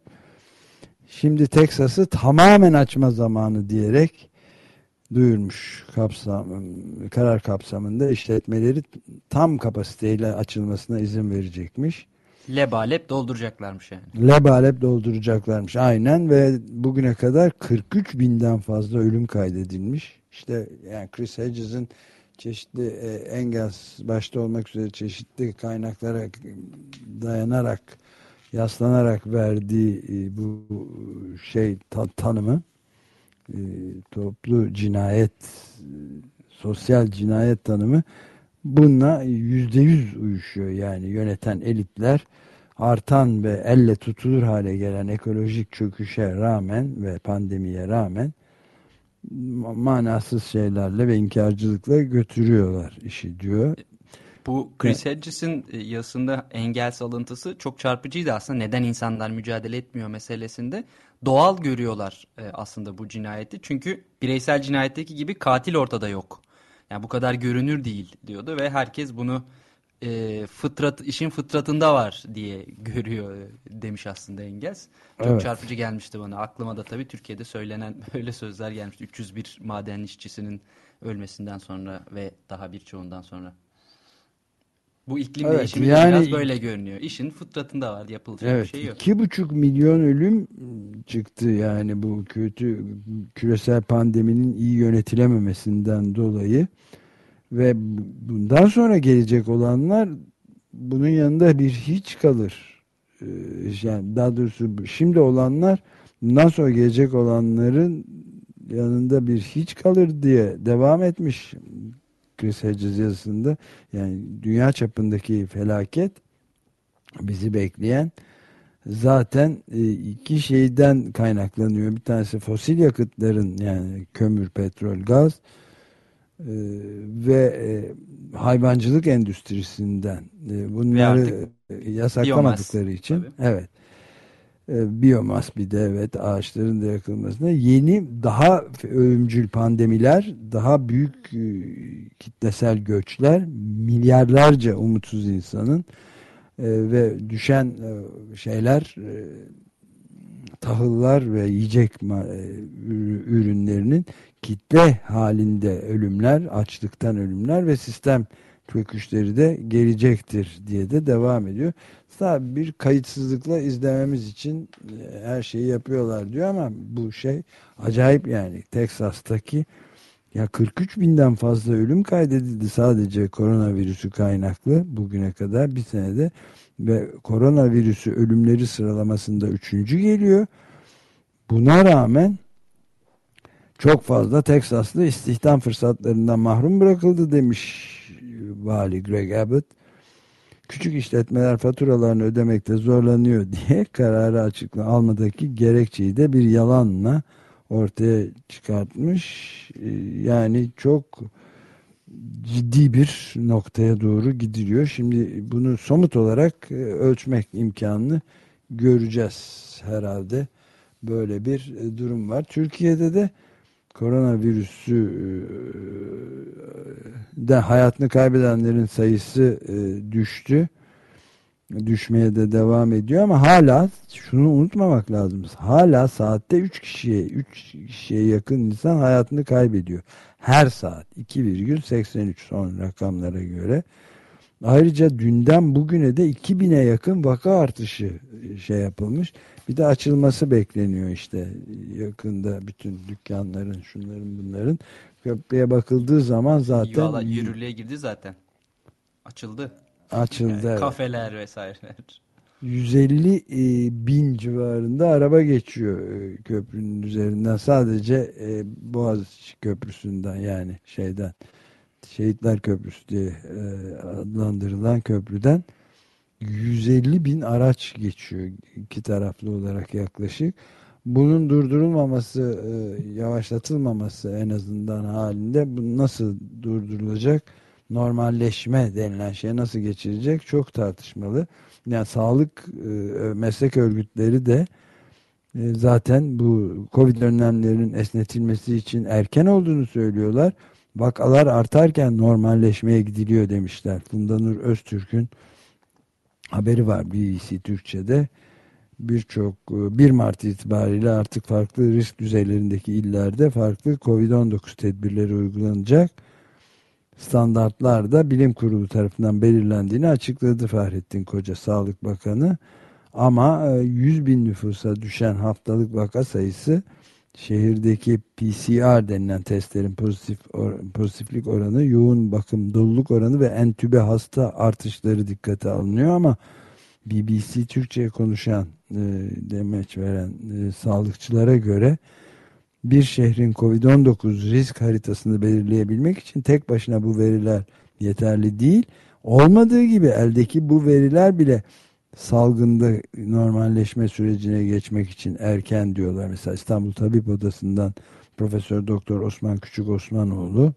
Şimdi Teksas'ı tamamen açma zamanı diyerek duyurmuş. Kapsam, karar kapsamında işletmeleri tam kapasiteyle açılmasına izin verecekmiş. Lebalep dolduracaklarmış yani. Lebalep dolduracaklarmış aynen ve bugüne kadar kırk üç binden fazla ölüm kaydedilmiş. İşte yani Chris Hedges'in çeşitli e, Engels başta olmak üzere çeşitli kaynaklara dayanarak, yaslanarak verdiği e, bu şey ta, tanımı e, toplu cinayet, e, sosyal cinayet tanımı bununla yüzde yüz uyuşuyor. Yani yöneten elitler artan ve elle tutulur hale gelen ekolojik çöküşe rağmen ve pandemiye rağmen manasız şeylerle ve inkarcılıkla götürüyorlar işi diyor. Bu Chris Hedges'in yazısında Engels alıntısı çok çarpıcıydı aslında. Neden insanlar mücadele etmiyor meselesinde. Doğal görüyorlar aslında bu cinayeti. Çünkü bireysel cinayetteki gibi katil ortada yok. Yani bu kadar görünür değil diyordu ve herkes bunu e, fıtrat işin fıtratında var diye görüyor demiş aslında Engels. Çok Evet. çarpıcı gelmişti bana. Aklıma da tabii Türkiye'de söylenen öyle sözler gelmişti. üç yüz bir maden işçisinin ölmesinden sonra ve daha birçoğundan sonra. Bu iklim Evet, değişimi de yani biraz böyle görünüyor. İşin fıtratında var. Yapılacak evet, bir şey yok. iki buçuk milyon ölüm çıktı yani bu kötü küresel pandeminin iyi yönetilememesinden dolayı ve bundan sonra gelecek olanlar bunun yanında bir hiç kalır. Ee, Yani daha doğrusu şimdi olanlar bundan sonra gelecek olanların yanında bir hiç kalır diye devam etmiş Chris Hedges yazısında. Yani dünya çapındaki felaket bizi bekleyen zaten e, iki şeyden kaynaklanıyor. Bir tanesi fosil yakıtların yani kömür, petrol, gaz e, ve e, hayvancılık endüstrisinden e, bunları artık e, yasaklamadıkları biyomaz için, tabii. evet, e, biyomas, bir de evet, ağaçların da yakılmasına, yeni daha ölümcül pandemiler, daha büyük e, kitlesel göçler, milyarlarca umutsuz insanın e, ve düşen e, şeyler, e, tahıllar ve yiyecek ma- e, ürü- ürünlerinin kitle halinde ölümler, açlıktan ölümler ve sistem çöküşleri de gelecektir diye de devam ediyor. Sadece bir kayıtsızlıkla izlememiz için e, her şeyi yapıyorlar diyor ama bu şey acayip yani. Teksas'taki ya kırk üç binden fazla ölüm kaydedildi sadece koronavirüsü kaynaklı bugüne kadar bir senede ve koronavirüsü ölümleri sıralamasında üçüncü geliyor. Buna rağmen çok fazla Teksaslı istihdam fırsatlarından mahrum bırakıldı demiş Vali Greg Abbott. Küçük işletmeler faturalarını ödemekte zorlanıyor diye kararı açıkla almadaki gerekçeyi de bir yalanla ortaya çıkartmış. Ee, Yani çok ciddi bir noktaya doğru gidiliyor. Şimdi bunu somut olarak e, ölçmek imkanını göreceğiz herhalde. Böyle bir e, durum var. Türkiye'de de koronavirüsü e, de hayatını kaybedenlerin sayısı e, düştü. Düşmeye de devam ediyor ama hala şunu unutmamak lazım. Hala saatte üç kişiye üç kişiye yakın insan hayatını kaybediyor. Her saat iki virgül seksen üç son rakamlara göre. Ayrıca dünden bugüne de iki bine yakın vaka artışı e, şey yapılmış. Bir de açılması bekleniyor işte yakında bütün dükkanların, şunların bunların. Köprüye bakıldığı zaman zaten Valla y- yürürlüğe girdi zaten. Açıldı. açıldı, Yani evet. kafeler vesaireler. yüz elli e, bin civarında araba geçiyor e, köprünün üzerinden, sadece e, Boğaziçi Köprüsü'nden, yani şeyden, Şehitler Köprüsü diye e, adlandırılan köprüden yüz elli bin araç geçiyor iki taraflı olarak yaklaşık. Bunun durdurulmaması, e, yavaşlatılmaması en azından halinde bu nasıl durdurulacak? Normalleşme denilen şey nasıl geçirecek? Çok tartışmalı. Yani sağlık e, meslek örgütleri de e, zaten bu Covid önlemlerinin esnetilmesi için erken olduğunu söylüyorlar. Vakalar artarken normalleşmeye gidiliyor demişler. Funda Nur Öztürk'ün haberi var B B C Türkçe'de. Birçok e, bir Mart itibariyle artık farklı risk düzeylerindeki illerde farklı Covid on dokuz tedbirleri uygulanacak. Standartlar da bilim kurulu tarafından belirlendiğini açıkladı Fahrettin Koca, Sağlık Bakanı. Ama e, yüz bin nüfusa düşen haftalık vaka sayısı, şehirdeki P C R denilen testlerin pozitif or, pozitiflik oranı, yoğun bakım doluluk oranı ve entübe hasta artışları dikkate alınıyor ama B B C Türkçe'ye konuşan e, demeç veren e, sağlıkçılara göre bir şehrin Covid on dokuz risk haritasını belirleyebilmek için tek başına bu veriler yeterli değil. Olmadığı gibi eldeki bu veriler bile salgında normalleşme sürecine geçmek için erken diyorlar. Mesela İstanbul Tabip Odası'ndan Profesör Doktor Osman Küçük Osmanoğlu,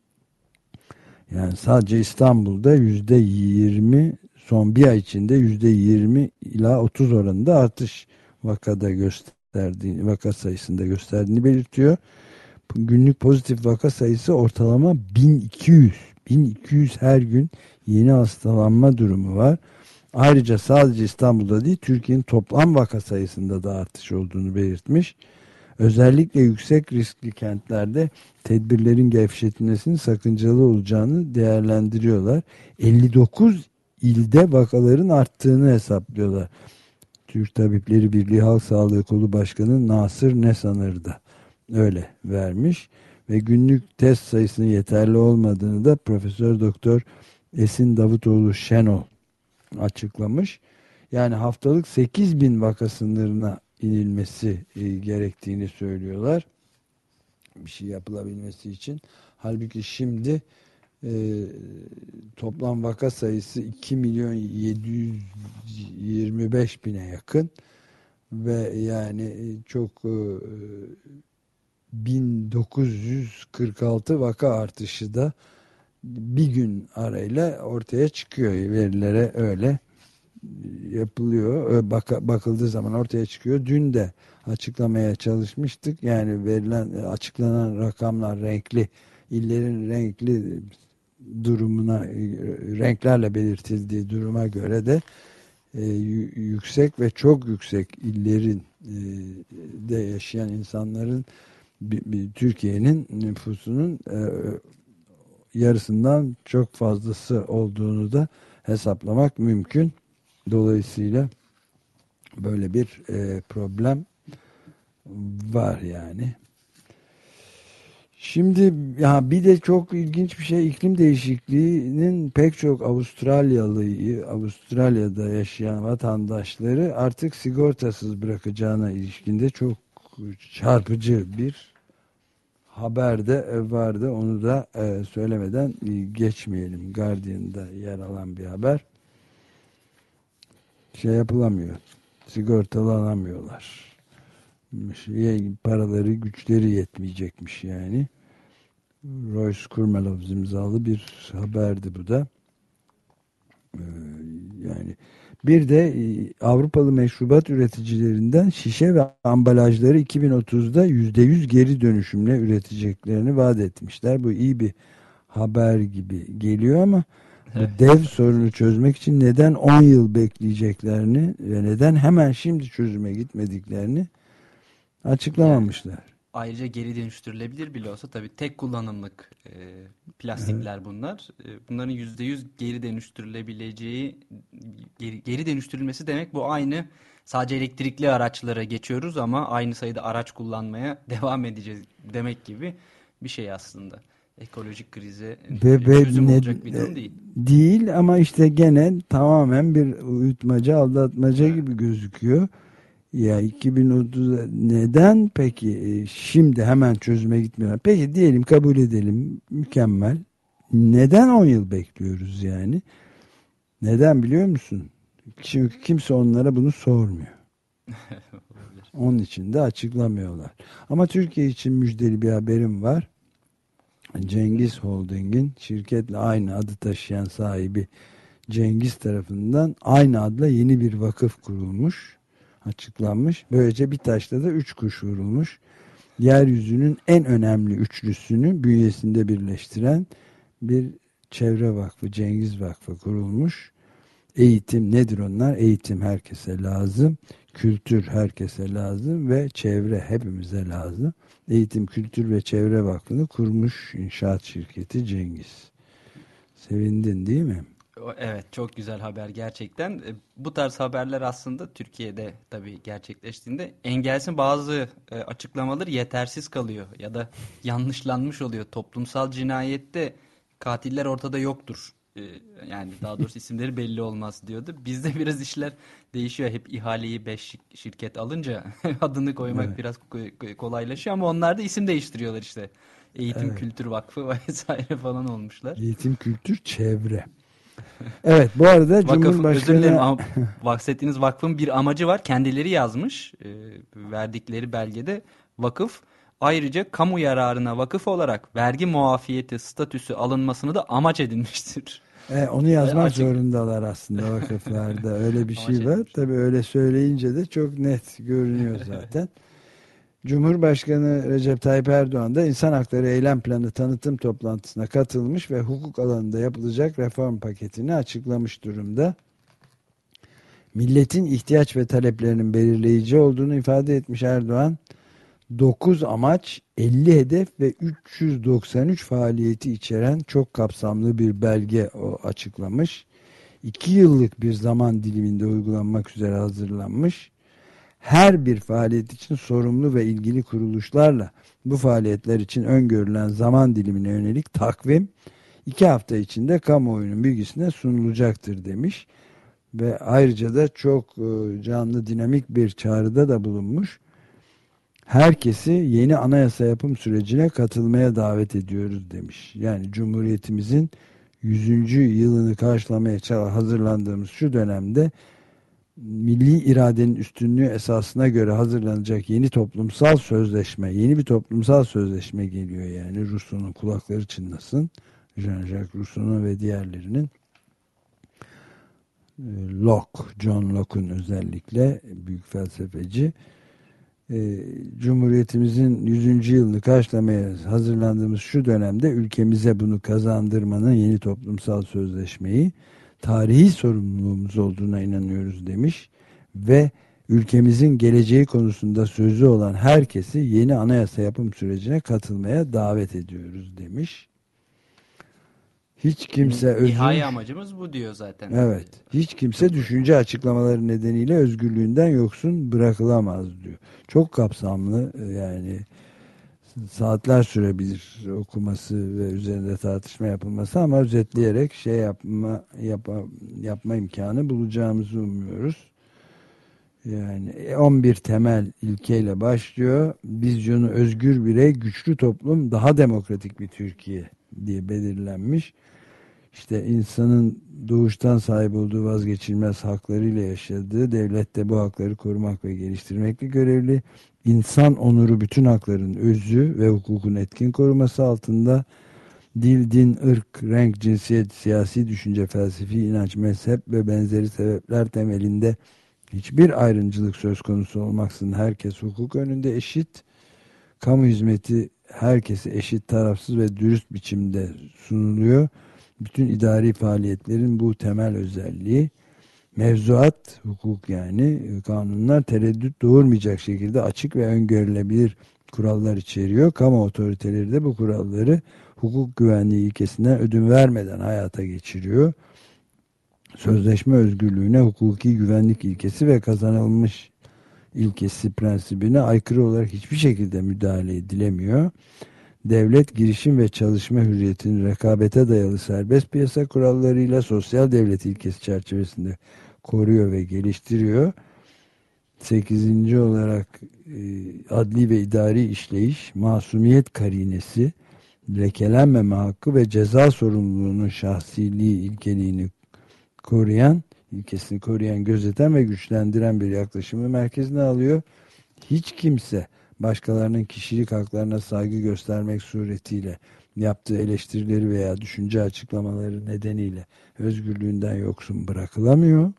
yani sadece İstanbul'da yüzde yirmi, son bir ay içinde yüzde yirmi ila otuz oranında artış vakada gösterdiğini, vaka sayısında gösterdiğini belirtiyor. Günlük pozitif vaka sayısı ortalama bin iki yüz. bin iki yüz her gün yeni hastalanma durumu var. Ayrıca sadece İstanbul'da değil, Türkiye'nin toplam vaka sayısında da artış olduğunu belirtmiş. Özellikle yüksek riskli kentlerde tedbirlerin gevşetilmesinin sakıncalı olacağını değerlendiriyorlar. elli dokuz ilde vakaların arttığını hesaplıyorlar. Türk Tabipleri Birliği Halk Sağlığı Kolu Başkanı Nasır Nesanır da öyle vermiş ve günlük test sayısının yeterli olmadığını da Profesör Doktor Esin Davutoğlu Şenol açıklamış. Yani haftalık sekiz bin vaka sınırına inilmesi e, gerektiğini söylüyorlar. Bir şey yapılabilmesi için. Halbuki şimdi e, toplam vaka sayısı iki milyon yedi yüz yirmi beş bine yakın ve yani e, çok e, bin dokuz yüz kırk altı vaka artışı da bir gün arayla ortaya çıkıyor. Verilere öyle yapılıyor. Bak, bakıldığı zaman ortaya çıkıyor. Dün de açıklamaya çalışmıştık. Yani verilen, açıklanan rakamlar renkli, illerin renkli durumuna, renklerle belirtildiği duruma göre de e, yüksek ve çok yüksek illerin e, de yaşayan insanların Türkiye'nin nüfusunun e, yarısından çok fazlası olduğunu da hesaplamak mümkün. Dolayısıyla böyle bir e, problem var yani. Şimdi ya bir de çok ilginç bir şey, iklim değişikliğinin pek çok Avustralyalıyı, Avustralya'da yaşayan vatandaşları artık sigortasız bırakacağına ilişkinde çok çarpıcı bir haber de vardı. Onu da e, söylemeden geçmeyelim. Guardian'da yer alan bir haber. Şey yapılamıyor. Sigortalanamıyorlar. Şey, paraları, güçleri yetmeyecekmiş yani. Royce Kurmelov imzalı bir haberdi bu da. Ee, yani bir de Avrupalı meşrubat üreticilerinden şişe ve ambalajları iki bin otuzda yüzde yüz geri dönüşümle üreteceklerini vaat etmişler. Bu iyi bir haber gibi geliyor ama Evet. bu dev sorunu çözmek için neden on yıl bekleyeceklerini ve neden hemen şimdi çözüme gitmediklerini açıklamamışlar. Yani, ayrıca geri dönüştürülebilir bile olsa tabii tek kullanımlık e, plastikler evet. bunlar. E, bunların yüzde yüz geri dönüştürülebileceği, geri, geri dönüştürülmesi demek bu aynı sadece elektrikli araçlara geçiyoruz ama aynı sayıda araç kullanmaya devam edeceğiz demek gibi bir şey aslında. Ekolojik krize ve, ve çözüm ne, olacak bir durum değil. Değil ama işte gene tamamen bir uyutmaca, aldatmaca evet. gibi gözüküyor. Ya iki bin otuzda neden peki şimdi hemen çözüme gitmiyorlar? Peki diyelim, kabul edelim, mükemmel. Neden on yıl bekliyoruz yani? Neden biliyor musun? Çünkü kimse onlara bunu sormuyor. Onun için de açıklamıyorlar. Ama Türkiye için müjdeli bir haberim var. Cengiz Holding'in şirketle aynı adı taşıyan sahibi Cengiz tarafından aynı adla yeni bir vakıf kurulmuş, açıklanmış. Böylece bir taşla da üç kuş vurulmuş. Yeryüzünün en önemli üçlüsünü bünyesinde birleştiren bir çevre vakfı, Cengiz Vakfı kurulmuş. Eğitim nedir onlar? Eğitim herkese lazım. Kültür herkese lazım ve çevre hepimize lazım. Eğitim, Kültür ve Çevre Vakfı'nı kurmuş inşaat şirketi Cengiz. Sevindin değil mi? Evet, çok güzel haber gerçekten. Bu tarz haberler aslında Türkiye'de tabii gerçekleştiğinde engelsin bazı açıklamaları yetersiz kalıyor ya da yanlışlanmış oluyor. Toplumsal cinayette katiller ortada yoktur. Yani daha doğrusu isimleri belli olmaz diyordu. Bizde biraz işler değişiyor. Hep ihaleyi beş şirket alınca adını koymak evet. biraz kolaylaşıyor ama onlar da isim değiştiriyorlar işte. Eğitim evet. Kültür Vakfı vesaire falan olmuşlar. Eğitim Kültür Çevre. Evet, bu arada Vakıf, Cumhurbaşkanı... Özür dilerim ama bahsettiğiniz vakfın bir amacı var. Kendileri yazmış. E, verdikleri belgede vakıf ayrıca kamu yararına vakıf olarak vergi muafiyeti statüsü alınmasını da amaç edinmiştir. E, onu yazmak Açık. zorundalar aslında vakıflarda. Öyle bir şey var. Tabii öyle söyleyince de çok net görünüyor zaten. Cumhurbaşkanı Recep Tayyip Erdoğan da İnsan Hakları Eylem Planı tanıtım toplantısına katılmış ve hukuk alanında yapılacak reform paketini açıklamış durumda. Milletin ihtiyaç ve taleplerinin belirleyici olduğunu ifade etmiş Erdoğan. dokuz amaç, elli hedef ve üç yüz doksan üç faaliyeti içeren çok kapsamlı bir belge o açıklamış. iki yıllık bir zaman diliminde uygulanmak üzere hazırlanmış. Her bir faaliyet için sorumlu ve ilgili kuruluşlarla bu faaliyetler için öngörülen zaman dilimine yönelik takvim iki hafta içinde kamuoyunun bilgisine sunulacaktır demiş. Ve ayrıca da çok canlı, dinamik bir çağrıda da bulunmuş. Herkesi yeni anayasa yapım sürecine katılmaya davet ediyoruz demiş. Yani Cumhuriyetimizin yüzüncü yılını karşılamaya hazırlandığımız şu dönemde milli iradenin üstünlüğü esasına göre hazırlanacak yeni toplumsal sözleşme, yeni bir toplumsal sözleşme geliyor yani. Rousseau'nun kulakları çınlasın. Jean-Jacques Rousseau'nun ve diğerlerinin. Locke, John Locke'un özellikle büyük felsefeci. E, Cumhuriyetimizin yüzüncü yılını karşılamaya hazırlandığımız şu dönemde ülkemize bunu kazandırmanın yeni toplumsal sözleşmeyi tarihi sorumluluğumuz olduğuna inanıyoruz demiş ve ülkemizin geleceği konusunda sözü olan herkesi yeni anayasa yapım sürecine katılmaya davet ediyoruz demiş. Hiç kimse özgür... Nihai amacımız bu diyor zaten. Evet. Hiç kimse düşünce açıklamaları nedeniyle özgürlüğünden yoksun bırakılamaz diyor. Çok kapsamlı, yani saatler sürebilir okuması ve üzerinde tartışma yapılması ama özetleyerek şey yapma yapa, yapma imkanı bulacağımızı umuyoruz. Yani on bir temel ilkeyle başlıyor. Vizyonu özgür birey, güçlü toplum, daha demokratik bir Türkiye diye belirlenmiş. İşte insanın doğuştan sahip olduğu vazgeçilmez haklarıyla yaşadığı, devlet de bu hakları korumak ve geliştirmekle görevli. İnsan onuru bütün hakların özü ve hukukun etkin koruması altında. Dil, din, ırk, renk, cinsiyet, siyasi düşünce, felsefi inanç, mezhep ve benzeri sebepler temelinde hiçbir ayrımcılık söz konusu olmaksızın herkes hukuk önünde eşit. Kamu hizmeti herkese eşit, tarafsız ve dürüst biçimde sunuluyor. Bütün idari faaliyetlerin bu temel özelliği. Mevzuat, hukuk yani kanunlar tereddüt doğurmayacak şekilde açık ve öngörülebilir kurallar içeriyor. Kamu otoriteleri de bu kuralları hukuk güvenliği ilkesinden ödün vermeden hayata geçiriyor. Sözleşme özgürlüğüne hukuki güvenlik ilkesi ve kazanılmış ilkesi prensibine aykırı olarak hiçbir şekilde müdahale edilemiyor. Devlet girişim ve çalışma hürriyetini rekabete dayalı serbest piyasa kurallarıyla sosyal devlet ilkesi çerçevesinde koruyor ve geliştiriyor. Sekizinci olarak e, adli ve idari işleyiş, masumiyet karinesi, lekelenmeme hakkı ve ceza sorumluluğunun şahsiliği ilkeliğini koruyan, ilkesini koruyan, gözeten ve güçlendiren bir yaklaşımı merkezine alıyor. Hiç kimse başkalarının kişilik haklarına saygı göstermek suretiyle yaptığı eleştirileri veya düşünce açıklamaları nedeniyle özgürlüğünden yoksun bırakılamıyor.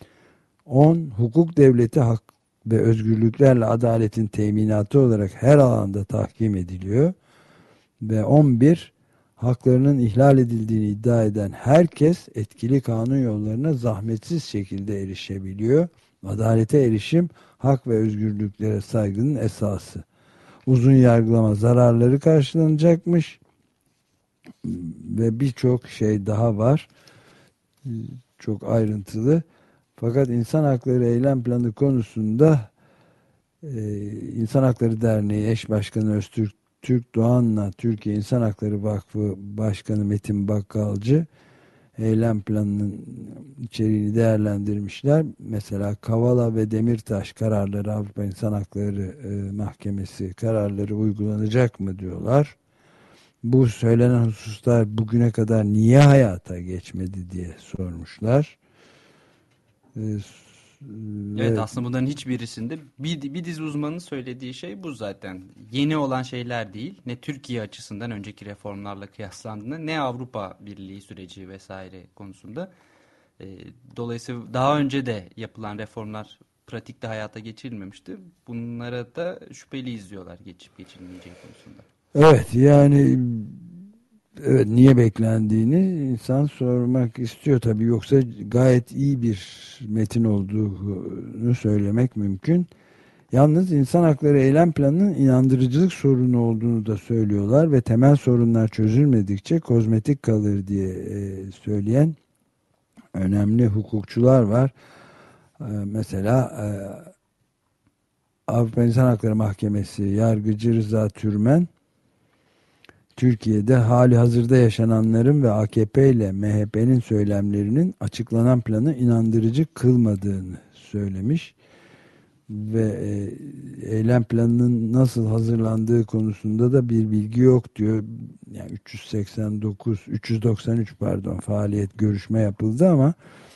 on Hukuk devleti hak ve özgürlüklerle adaletin teminatı olarak her alanda tahkim ediliyor. Ve on bir Haklarının ihlal edildiğini iddia eden herkes etkili kanun yollarına zahmetsiz şekilde erişebiliyor. Adalete erişim, hak ve özgürlüklere saygının esası. Uzun yargılama zararları karşılanacakmış ve birçok şey daha var. Çok ayrıntılı. Fakat insan hakları eylem planı konusunda e, İnsan Hakları Derneği eş başkanı Öztürk Türk Doğan'la Türkiye İnsan Hakları Vakfı Başkanı Metin Bakkalcı eylem planının içeriğini değerlendirmişler. Mesela Kavala ve Demirtaş kararları, Avrupa İnsan Hakları e, Mahkemesi kararları uygulanacak mı diyorlar. Bu söylenen hususlar bugüne kadar niye hayata geçmedi diye sormuşlar. E, Evet, aslında bunların hiçbirisinde bir, bir dizi uzmanın söylediği şey bu zaten. Yeni olan şeyler değil. Ne Türkiye açısından önceki reformlarla kıyaslandığında ne Avrupa Birliği süreci vesaire konusunda. E, dolayısıyla daha önce de yapılan reformlar pratikte hayata geçirilmemişti. Bunlara da şüpheli izliyorlar geçip geçilmeyeceği konusunda. Evet, yani evet, niye beklendiğini insan sormak istiyor tabii, yoksa gayet iyi bir metin olduğunu söylemek mümkün. Yalnız insan hakları eylem planının inandırıcılık sorunu olduğunu da söylüyorlar ve temel sorunlar çözülmedikçe kozmetik kalır diye e, söyleyen önemli hukukçular var. E, mesela e, Avrupa İnsan Hakları Mahkemesi yargıcı Rıza Türmen, Türkiye'de hali hazırda yaşananların ve A K P ile M H P'nin söylemlerinin açıklanan planı inandırıcı kılmadığını söylemiş ve e, eylem planının nasıl hazırlandığı konusunda da bir bilgi yok diyor. Yani üç yüz seksen dokuz üç yüz doksan üç pardon faaliyet görüşme yapıldı ama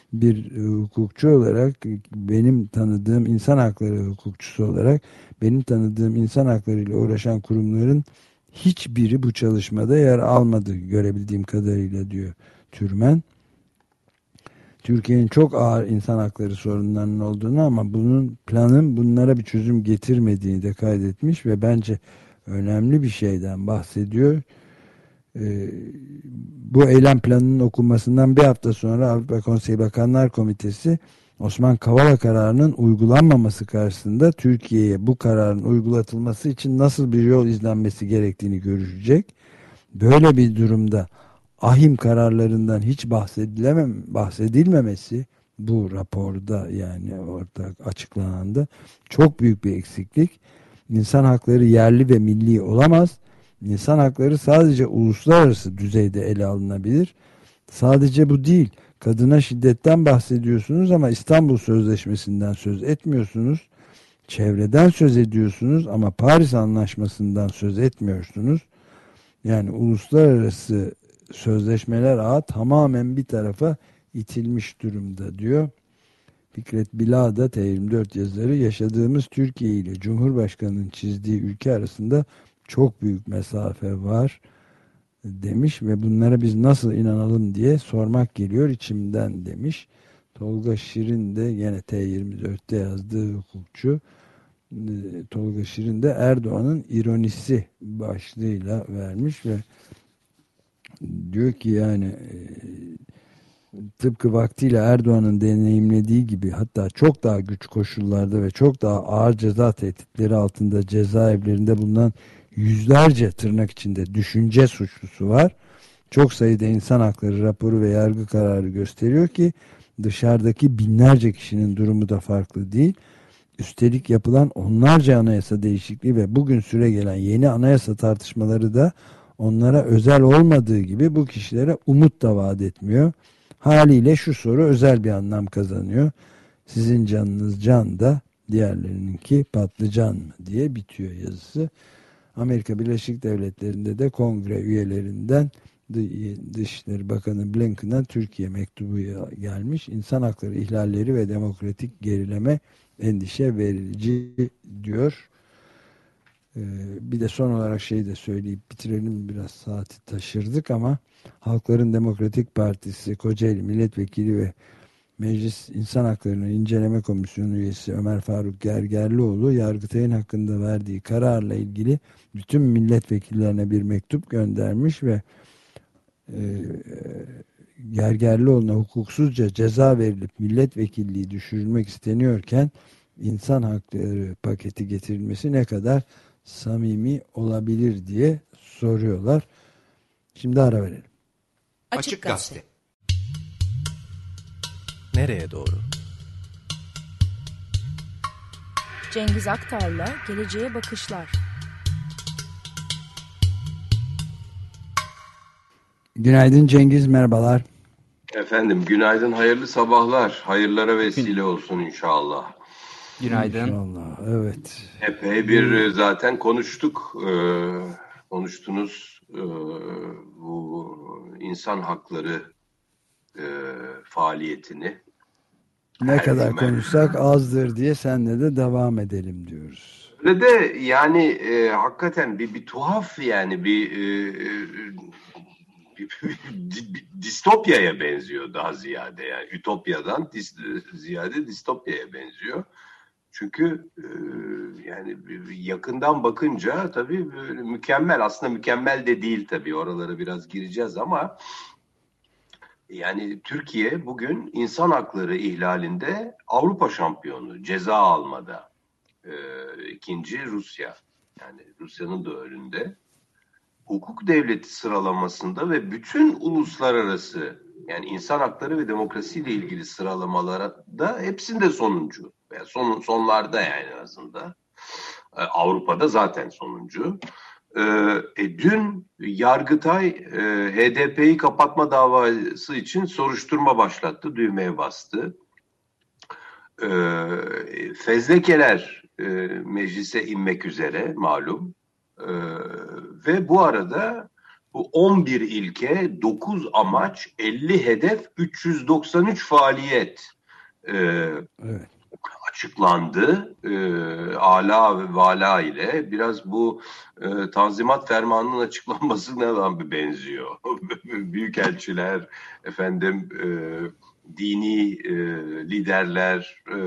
bir hukukçu olarak, benim tanıdığım insan hakları hukukçusu olarak benim tanıdığım insan hakları ile uğraşan kurumların hiçbiri bu çalışmada yer almadı görebildiğim kadarıyla, diyor Türmen. Türkiye'nin çok ağır insan hakları sorunlarının olduğunu ama bunun planın bunlara bir çözüm getirmediğini de kaydetmiş ve bence önemli bir şeyden bahsediyor. Ee, bu eylem planının okunmasından bir hafta sonra Avrupa Konseyi Bakanlar Komitesi Osman Kavala kararının uygulanmaması karşısında Türkiye'ye bu kararın uygulatılması için nasıl bir yol izlenmesi gerektiğini görüşecek. Böyle bir durumda ahim kararlarından hiç bahsedilemem, bahsedilmemesi bu raporda, yani orada açıklananda, çok büyük bir eksiklik. İnsan hakları yerli ve milli olamaz. İnsan hakları sadece uluslararası düzeyde ele alınabilir. Sadece bu değil. Kadına şiddetten bahsediyorsunuz ama İstanbul Sözleşmesi'nden söz etmiyorsunuz. Çevreden söz ediyorsunuz ama Paris Anlaşması'ndan söz etmiyorsunuz. Yani uluslararası sözleşmeler ağı tamamen bir tarafa itilmiş durumda, diyor. Fikret Bilağ, T yirmi dört yazarı, yaşadığımız Türkiye ile Cumhurbaşkanı'nın çizdiği ülke arasında çok büyük mesafe var demiş ve bunlara biz nasıl inanalım diye sormak geliyor içimden, demiş. Tolga Şirin de yine T yirmi dörtte yazdığı hukukçu, Tolga Şirin de Erdoğan'ın ironisi başlığıyla vermiş ve diyor ki yani tıpkı vaktiyle Erdoğan'ın deneyimlediği gibi, hatta çok daha güç koşullarda ve çok daha ağır ceza tehditleri altında cezaevlerinde bulunan yüzlerce tırnak içinde düşünce suçlusu var. Çok sayıda insan hakları raporu ve yargı kararı gösteriyor ki dışarıdaki binlerce kişinin durumu da farklı değil. Üstelik yapılan onlarca anayasa değişikliği ve bugün süregelen yeni anayasa tartışmaları da onlara özel olmadığı gibi bu kişilere umut da vaat etmiyor. Haliyle şu soru özel bir anlam kazanıyor. Sizin canınız can da diğerlerininki patlıcan mı diye bitiyor yazısı. Amerika Birleşik Devletleri'nde de kongre üyelerinden Dışişleri Bakanı Blinken'a Türkiye mektubu gelmiş. İnsan hakları ihlalleri ve demokratik gerileme endişe verici, diyor. Ee, bir de son olarak şey de söyleyip bitirelim, biraz saati taşırdık ama Halkların Demokratik Partisi Kocaeli Milletvekili ve Meclis İnsan Hakları'nın İnceleme Komisyonu üyesi Ömer Faruk Gergerlioğlu, Yargıtay'ın hakkında verdiği kararla ilgili bütün milletvekillerine bir mektup göndermiş ve e, Gergerlioğlu'na hukuksuzca ceza verilip milletvekilliği düşürülmek isteniyorken insan hakları paketi getirilmesi ne kadar samimi olabilir diye soruyorlar. Şimdi ara verelim. Açık Gazete. Nereye doğru? Cengiz Aktar'la Geleceğe Bakışlar. Günaydın Cengiz, merhabalar. Efendim günaydın, hayırlı sabahlar. Hayırlara vesile olsun inşallah. Günaydın. İnşallah, evet. Epey bir zaten konuştuk. Ee, konuştunuz ee, bu insan hakları e, faaliyetini. Ne Her kadar hemen. konuşsak azdır diye senle de devam edelim diyoruz. Öyle de yani e, hakikaten bir, bir tuhaf yani bir, e, bir, bir, bir distopyaya benziyor daha ziyade, yani ütopyadan dis, ziyade distopyaya benziyor. Çünkü e, yani yakından bakınca tabii böyle mükemmel, aslında mükemmel de değil tabii, oralara biraz gireceğiz ama yani Türkiye bugün insan hakları ihlalinde Avrupa şampiyonu, ceza almada. Ee, ikinci Rusya, yani Rusya'nın da önünde. Hukuk devleti sıralamasında ve bütün uluslararası, yani insan hakları ve demokrasiyle ilgili sıralamalara da hepsinde sonuncu. Yani son, sonlarda yani en azından. Ee, Avrupa'da zaten sonuncu. Ee, e, dün Yargıtay e, H D P'yi kapatma davası için soruşturma başlattı, düğmeye bastı. Ee, fezlekeler e, meclise inmek üzere malum. Ee, ve bu arada Bu on bir ilke, dokuz amaç, elli hedef, üç yüz doksan üç faaliyet e, evet. açıklandı. E, ala ve vala ile biraz bu e, Tanzimat Fermanı'nın açıklanmasına bir benziyor. Büyükelçiler, efendim e, dini e, liderler, e,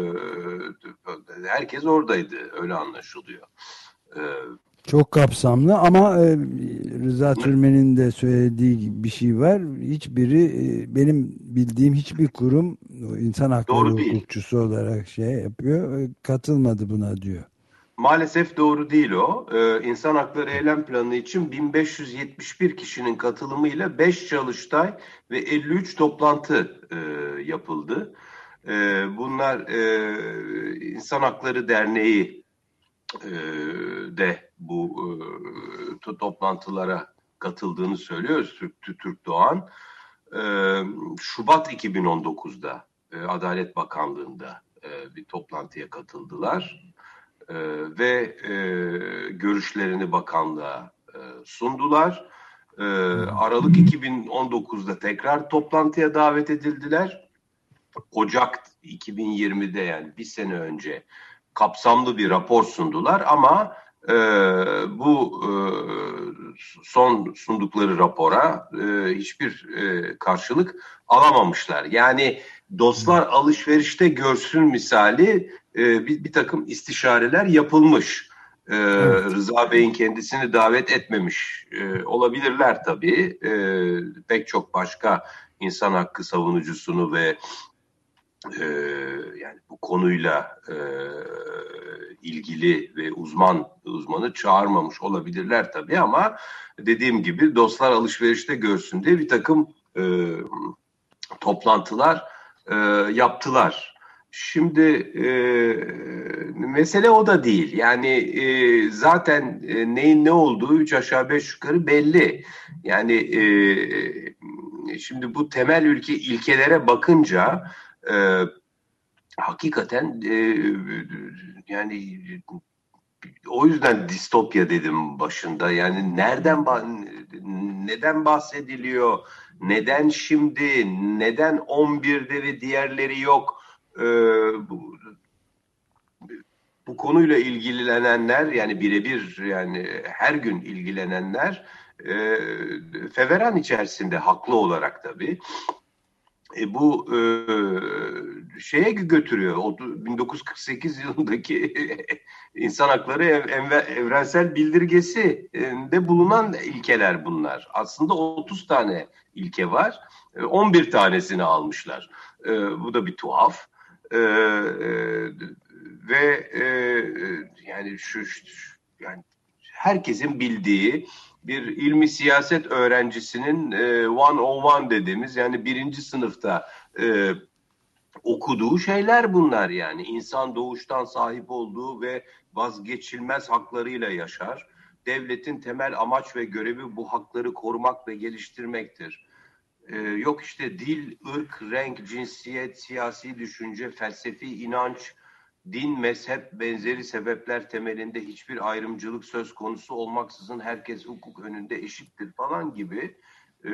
herkes oradaydı. Öyle anlaşılıyor. E, Çok kapsamlı ama e, Rıza Türmen'in de söylediği bir şey var. Hiçbiri e, benim bildiğim hiçbir kurum insan hakları hukukçusu olarak şey yapıyor. E, katılmadı buna diyor. Maalesef doğru değil o. Ee, İnsan Hakları Eylem Planı için bin beş yüz yetmiş bir kişinin katılımıyla beş çalıştay ve elli üç toplantı e, yapıldı. E, bunlar e, İnsan Hakları Derneği e, de bu e, toplantılara katıldığını söylüyoruz. Türk, Türk Doğan. E, Şubat iki bin on dokuzda e, Adalet Bakanlığı'nda e, bir toplantıya katıldılar. Ee, ve e, görüşlerini bakanlığa e, sundular. Ee, Aralık iki bin on dokuzda tekrar toplantıya davet edildiler. Ocak iki bin yirmide yani bir sene önce kapsamlı bir rapor sundular ama e, bu e, son sundukları rapora e, hiçbir e, karşılık alamamışlar. Yani dostlar alışverişte görsün misali e, bir, bir takım istişareler yapılmış. E, evet. Rıza Bey'in kendisini davet etmemiş e, olabilirler tabii. E, pek çok başka insan hakkı savunucusunu ve e, yani bu konuyla e, ilgili ve uzman uzmanı çağırmamış olabilirler tabii ama dediğim gibi dostlar alışverişte görsün diye bir takım e, toplantılar e, yaptılar. Şimdi e, mesele o da değil. Yani e, zaten e, neyin ne olduğu üç aşağı beş yukarı belli. Yani e, şimdi bu temel ülke ilkelere bakınca e, hakikaten e, yani o yüzden distopya dedim başında. Yani nereden neden bahsediliyor? Neden şimdi? Neden on birde ve diğerleri yok? Ee, bu, bu konuyla ilgilenenler yani birebir yani her gün ilgilenenler e, feveran içerisinde haklı olarak tabii. E, bu e, şeye götürüyor. O, bin dokuz yüz kırk sekiz yılındaki İnsan Hakları ev, Evrensel Bildirgesi de bulunan ilkeler bunlar. Aslında otuz tane ilke var. E, on bir tanesini almışlar. E, bu da bir tuhaf. E, e, ve e, yani şu, şu yani herkesin bildiği bir ilmi siyaset öğrencisinin e, one on one dediğimiz yani birinci sınıfta e, okuduğu şeyler bunlar yani. İnsan doğuştan sahip olduğu ve vazgeçilmez haklarıyla yaşar. Devletin temel amaç ve görevi bu hakları korumak ve geliştirmektir. Ee, yok işte dil, ırk, renk, cinsiyet, siyasi düşünce, felsefi inanç, din, mezhep benzeri sebepler temelinde hiçbir ayrımcılık söz konusu olmaksızın herkes hukuk önünde eşittir falan gibi e,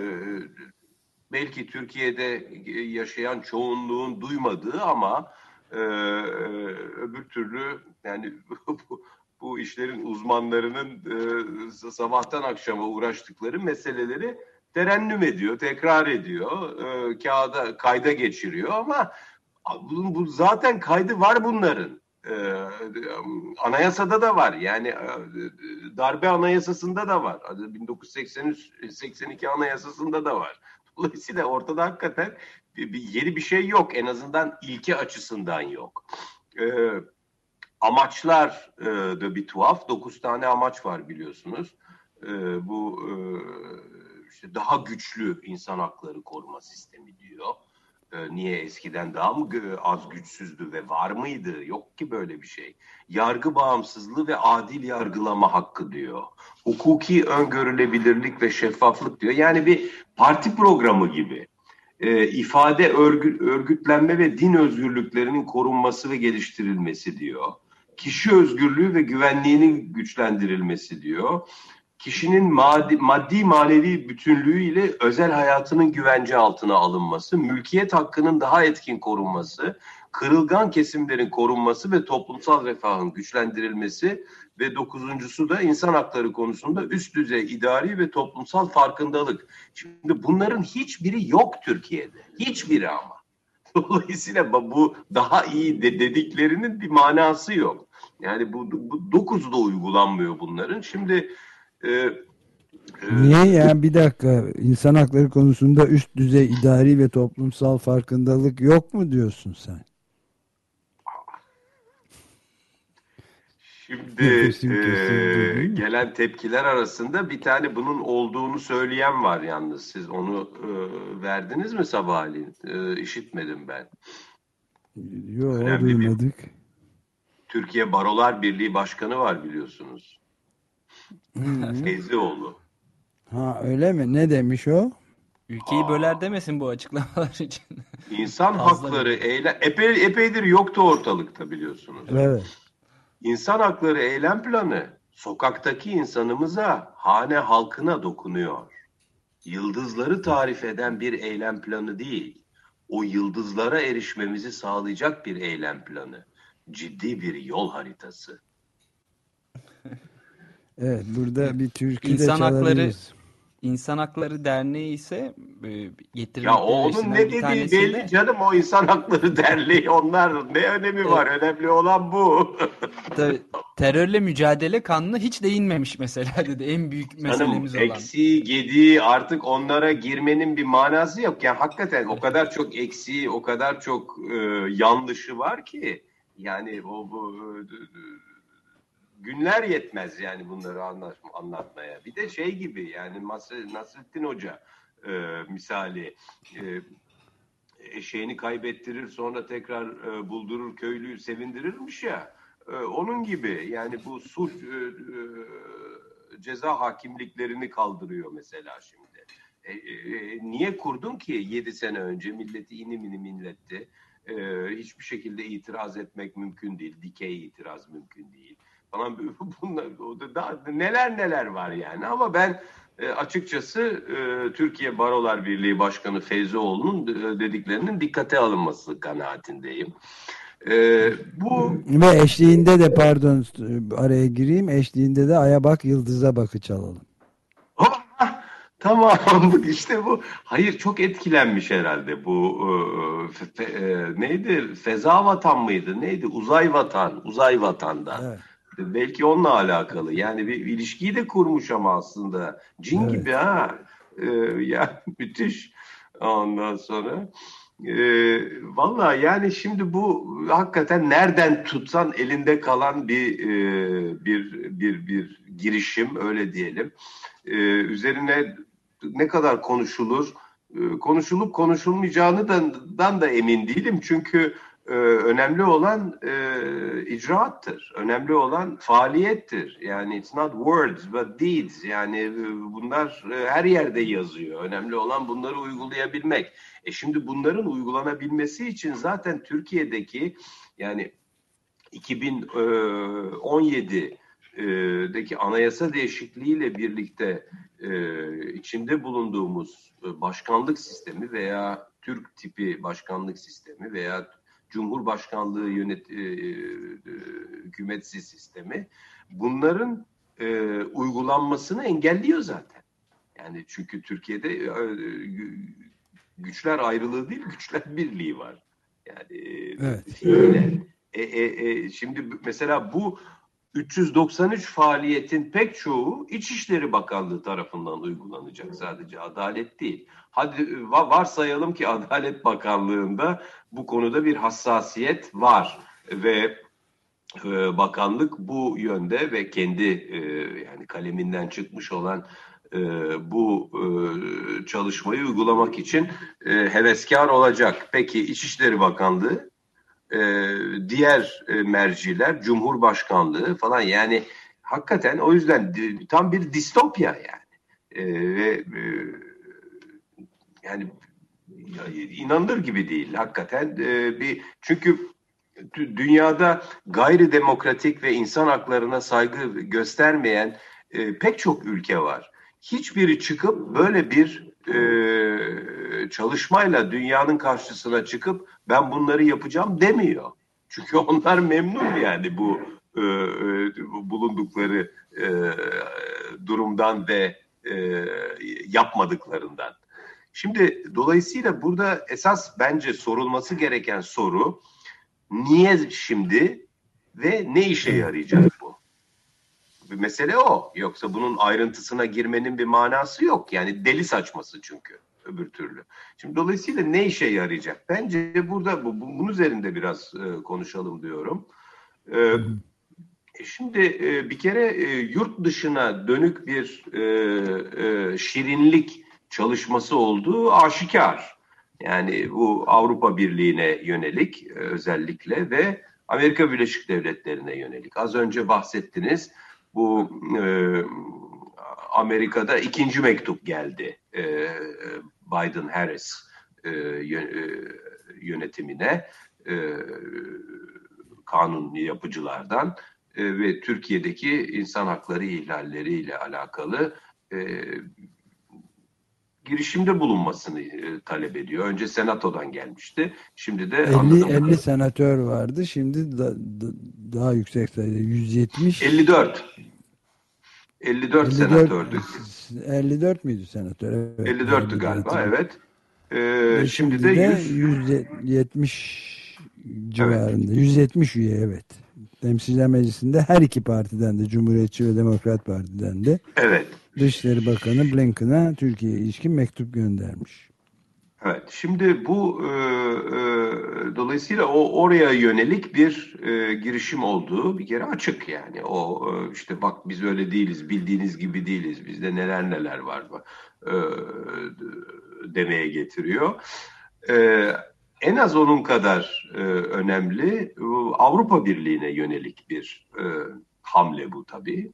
belki Türkiye'de yaşayan çoğunluğun duymadığı ama e, öbür türlü yani bu, bu işlerin uzmanlarının e, sabahtan akşama uğraştıkları meseleleri terennüm ediyor, tekrar ediyor, e, kağıda kayda geçiriyor ama bunun bu zaten kaydı var bunların. Ee, anayasada da var. Yani e, darbe anayasasında da var. bin dokuz yüz seksen üç seksen iki anayasasında da var. Dolayısıyla ortada hakikaten bir, bir, yeni bir şey yok. En azından ilke açısından yok. Ee, amaçlar e, da bir tuhaf. Dokuz tane amaç var biliyorsunuz. Ee, bu e, işte daha güçlü insan hakları koruma sistemi diyor. Niye eskiden daha mı az güçsüzdü ve var mıydı? Yok ki böyle bir şey. Yargı bağımsızlığı ve adil yargılama hakkı diyor. Hukuki öngörülebilirlik ve şeffaflık diyor. Yani bir parti programı gibi. E, ifade, örgü, örgütlenme ve din özgürlüklerinin korunması ve geliştirilmesi diyor. Kişi özgürlüğü ve güvenliğinin güçlendirilmesi diyor. kişinin maddi, maddi manevi bütünlüğüyle özel hayatının güvence altına alınması, mülkiyet hakkının daha etkin korunması, kırılgan kesimlerin korunması ve toplumsal refahın güçlendirilmesi ve dokuzuncusu da insan hakları konusunda üst düzey idari ve toplumsal farkındalık. Şimdi bunların hiçbiri yok Türkiye'de. Hiçbiri ama. Dolayısıyla bu daha iyi de dediklerinin bir manası yok. Yani bu, bu dokuzu da uygulanmıyor bunların. Şimdi e, e, niye ya, bir dakika, insan hakları konusunda üst düzey idari ve toplumsal farkındalık yok mu diyorsun sen? Şimdi Nefesim e, kesildi, değil mi? gelen tepkiler arasında bir tane bunun olduğunu söyleyen var yalnız. Siz onu e, verdiniz mi sabahleyin? E, işitmedim ben. Yok, Önemli bir- duymadık. Türkiye Barolar Birliği Başkanı var biliyorsunuz. Hı. Feyzioğlu. Ha, öyle mi? Ne demiş o? Ülkeyi böler demesin bu açıklamalar için. İnsan Fazla hakları eylem epey epeydir yoktu ortalıkta biliyorsunuz. Evet. İnsan hakları eylem planı sokaktaki insanımıza, hane halkına dokunuyor. Yıldızları tarif eden bir eylem planı değil. O yıldızlara erişmemizi sağlayacak bir eylem planı. Ciddi bir yol haritası. Evet, burada bir türkü de İnsan Hakları çalabiliriz. İnsan Hakları Derneği ise e, getirdikleri Ya o onun resimden ne bir dediği tanesinde belli canım, o insan hakları derneği, onlar ne önemi var? Önemli olan bu. Tabii, terörle mücadele kanunu hiç değinmemiş mesela dedi. En büyük Canım meselemiz olan. eksiği, gediği, artık onlara girmenin bir manası yok. Yani hakikaten o kadar çok eksiği, o kadar çok e, yanlışı var ki yani o bu e, günler yetmez yani bunları anlat, anlatmaya. Bir de şey gibi yani Mas- Nasrettin Hoca e, misali e, eşeğini kaybettirir sonra tekrar e, buldurur, köylüyü sevindirirmiş ya. E, onun gibi yani bu sulh e, e, ceza hakimliklerini kaldırıyor mesela şimdi. E, e, niye kurdun ki yedi sene önce milleti inim inim inletti. E, hiçbir şekilde itiraz etmek mümkün değil. Dikey itiraz mümkün değil. Falan bunlar o da daha neler neler var yani. Ama ben e, açıkçası e, Türkiye Barolar Birliği Başkanı Feyzioğlu'nun e, dediklerinin dikkate alınması kanaatindeyim. E, bu Ve eşliğinde de, pardon araya gireyim, eşliğinde de Ay'a bak yıldıza bakı çalalım. Ah, tamam işte bu. Hayır, çok etkilenmiş herhalde bu e, fe, fe, e, neydi? Feza vatan mıydı? Neydi? Uzay vatan. Uzay vatandan. Evet. Belki onunla alakalı. Yani bir ilişkiyi de kurmuş ama aslında. Cin Evet. gibi ha. Ee, ya müthiş. Ondan sonra e, valla yani şimdi bu hakikaten nereden tutsan elinde kalan bir e, bir bir bir girişim, öyle diyelim. E, üzerine ne kadar konuşulur, e, konuşulup konuşulmayacağını da, da emin değilim. Çünkü Ee, önemli olan e, icraattır. Önemli olan faaliyettir. Yani it's not words but deeds. Yani e, bunlar e, her yerde yazıyor. Önemli olan bunları uygulayabilmek. E şimdi bunların uygulanabilmesi için zaten Türkiye'deki yani iki bin on yedi'deki anayasa değişikliğiyle birlikte e, içinde bulunduğumuz başkanlık sistemi veya Türk tipi başkanlık sistemi veya Cumhurbaşkanlığı yönet e, e, hükümetsi sistemi bunların e, uygulanmasını engelliyor zaten. Yani çünkü Türkiye'de e, güçler ayrılığı değil, güçler birliği var. Yani Evet. e, e, e, şimdi mesela bu üç yüz doksan üç faaliyetin pek çoğu İçişleri Bakanlığı tarafından uygulanacak, sadece adalet değil. Hadi varsayalım ki Adalet Bakanlığı'nda bu konuda bir hassasiyet var ve e, bakanlık bu yönde ve kendi e, yani kaleminden çıkmış olan e, bu e, çalışmayı uygulamak için e, heveskar olacak. Peki İçişleri Bakanlığı, e, diğer e, merciler, Cumhurbaşkanlığı falan, yani hakikaten o yüzden tam bir distopya yani. E, ve e, yani inanılır gibi değil hakikaten e, bir çünkü dünyada gayri demokratik ve insan haklarına saygı göstermeyen e, pek çok ülke var. Hiçbiri çıkıp böyle bir e, çalışmayla dünyanın karşısına çıkıp ben bunları yapacağım demiyor. Çünkü onlar memnun yani bu e, bulundukları e, durumdan ve e, yapmadıklarından. Şimdi dolayısıyla burada esas bence sorulması gereken soru niye şimdi ve ne işe yarayacak bu? Bir mesele o. Yoksa bunun ayrıntısına girmenin bir manası yok. Yani deli saçması çünkü öbür türlü. Şimdi dolayısıyla ne işe yarayacak? Bence burada bu, bunun üzerinde biraz e, konuşalım diyorum. E, şimdi e, bir kere e, yurt dışına dönük bir e, e, şirinlik çalışması olduğu aşikar. Yani bu Avrupa Birliği'ne yönelik e, özellikle ve Amerika Birleşik Devletleri'ne yönelik. Az önce bahsettiniz. Bu e, Amerika'da ikinci mektup geldi e, Biden-Harris e, yönetimine e, kanun yapıcılardan e, ve Türkiye'deki insan hakları ihlalleriyle alakalı e, girişimde bulunmasını e, talep ediyor. Önce Senato'dan gelmişti. Şimdi de elli, elli senatör vardı. Şimdi da, da, daha yüksek sayıda yüz yetmiş. elli dört. elli dört senatördü. elli dört müydü senatör? Evet. elli dörttü galiba, evet. Ee, şimdi, şimdi de yüz... yüz yetmiş civarında. Evet. yüz yetmiş üye, evet. Temsilciler Meclisi'nde her iki partiden de, Cumhuriyetçi ve Demokrat Parti'den de. Evet. Dışişleri Bakanı Blinken'a Türkiye'ye ilişkin mektup göndermiş. Evet, şimdi bu e, e, dolayısıyla o oraya yönelik bir e, girişim olduğu bir kere açık yani. O e, işte bak biz öyle değiliz, bildiğiniz gibi değiliz, bizde neler neler var e, demeye getiriyor. E, en az onun kadar e, önemli Avrupa Birliği'ne yönelik bir e, hamle bu tabii.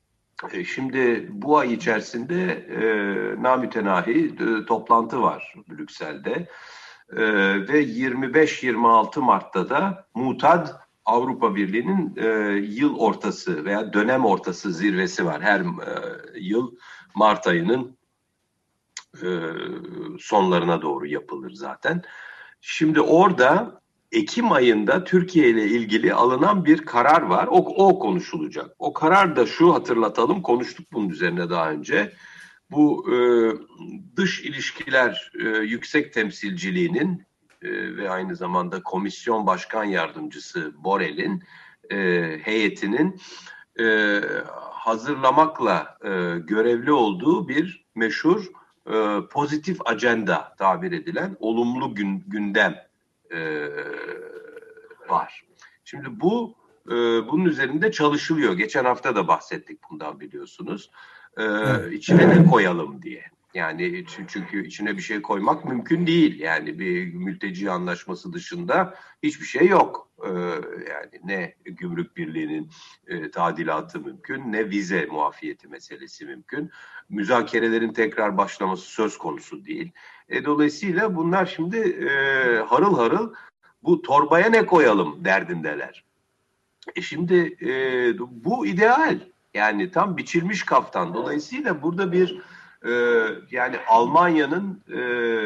Şimdi bu ay içerisinde e, namütenahi e, toplantı var Brüksel'de e, ve yirmi beş yirmi altı Mart'ta da mutat Avrupa Birliği'nin e, yıl ortası veya dönem ortası zirvesi var. Her e, yıl Mart ayının e, sonlarına doğru yapılır zaten. Şimdi orada Ekim ayında Türkiye ile ilgili alınan bir karar var. O, o konuşulacak. O karar da şu, hatırlatalım, konuştuk bunun üzerine daha önce. Bu e, dış ilişkiler e, yüksek temsilciliğinin e, ve aynı zamanda komisyon başkan yardımcısı Borrell'in e, heyetinin e, hazırlamakla e, görevli olduğu bir meşhur e, pozitif ajanda tabir edilen olumlu gün, gündem Ee, var. Şimdi bu e, bunun üzerinde çalışılıyor. Geçen hafta da bahsettik bundan, biliyorsunuz. Ee, evet. İçine ne koyalım diye. Yani çünkü içine bir şey koymak mümkün değil. Yani bir mülteci anlaşması dışında hiçbir şey yok. Ee, yani ne gümrük birliğinin e, tadilatı mümkün, ne vize muafiyeti meselesi mümkün. Müzakerelerin tekrar başlaması söz konusu değil. E, dolayısıyla bunlar şimdi e, harıl harıl bu torbaya ne koyalım derdindeler. E şimdi e, bu ideal. Yani tam biçilmiş kaftan. Dolayısıyla burada bir e, yani Almanya'nın e,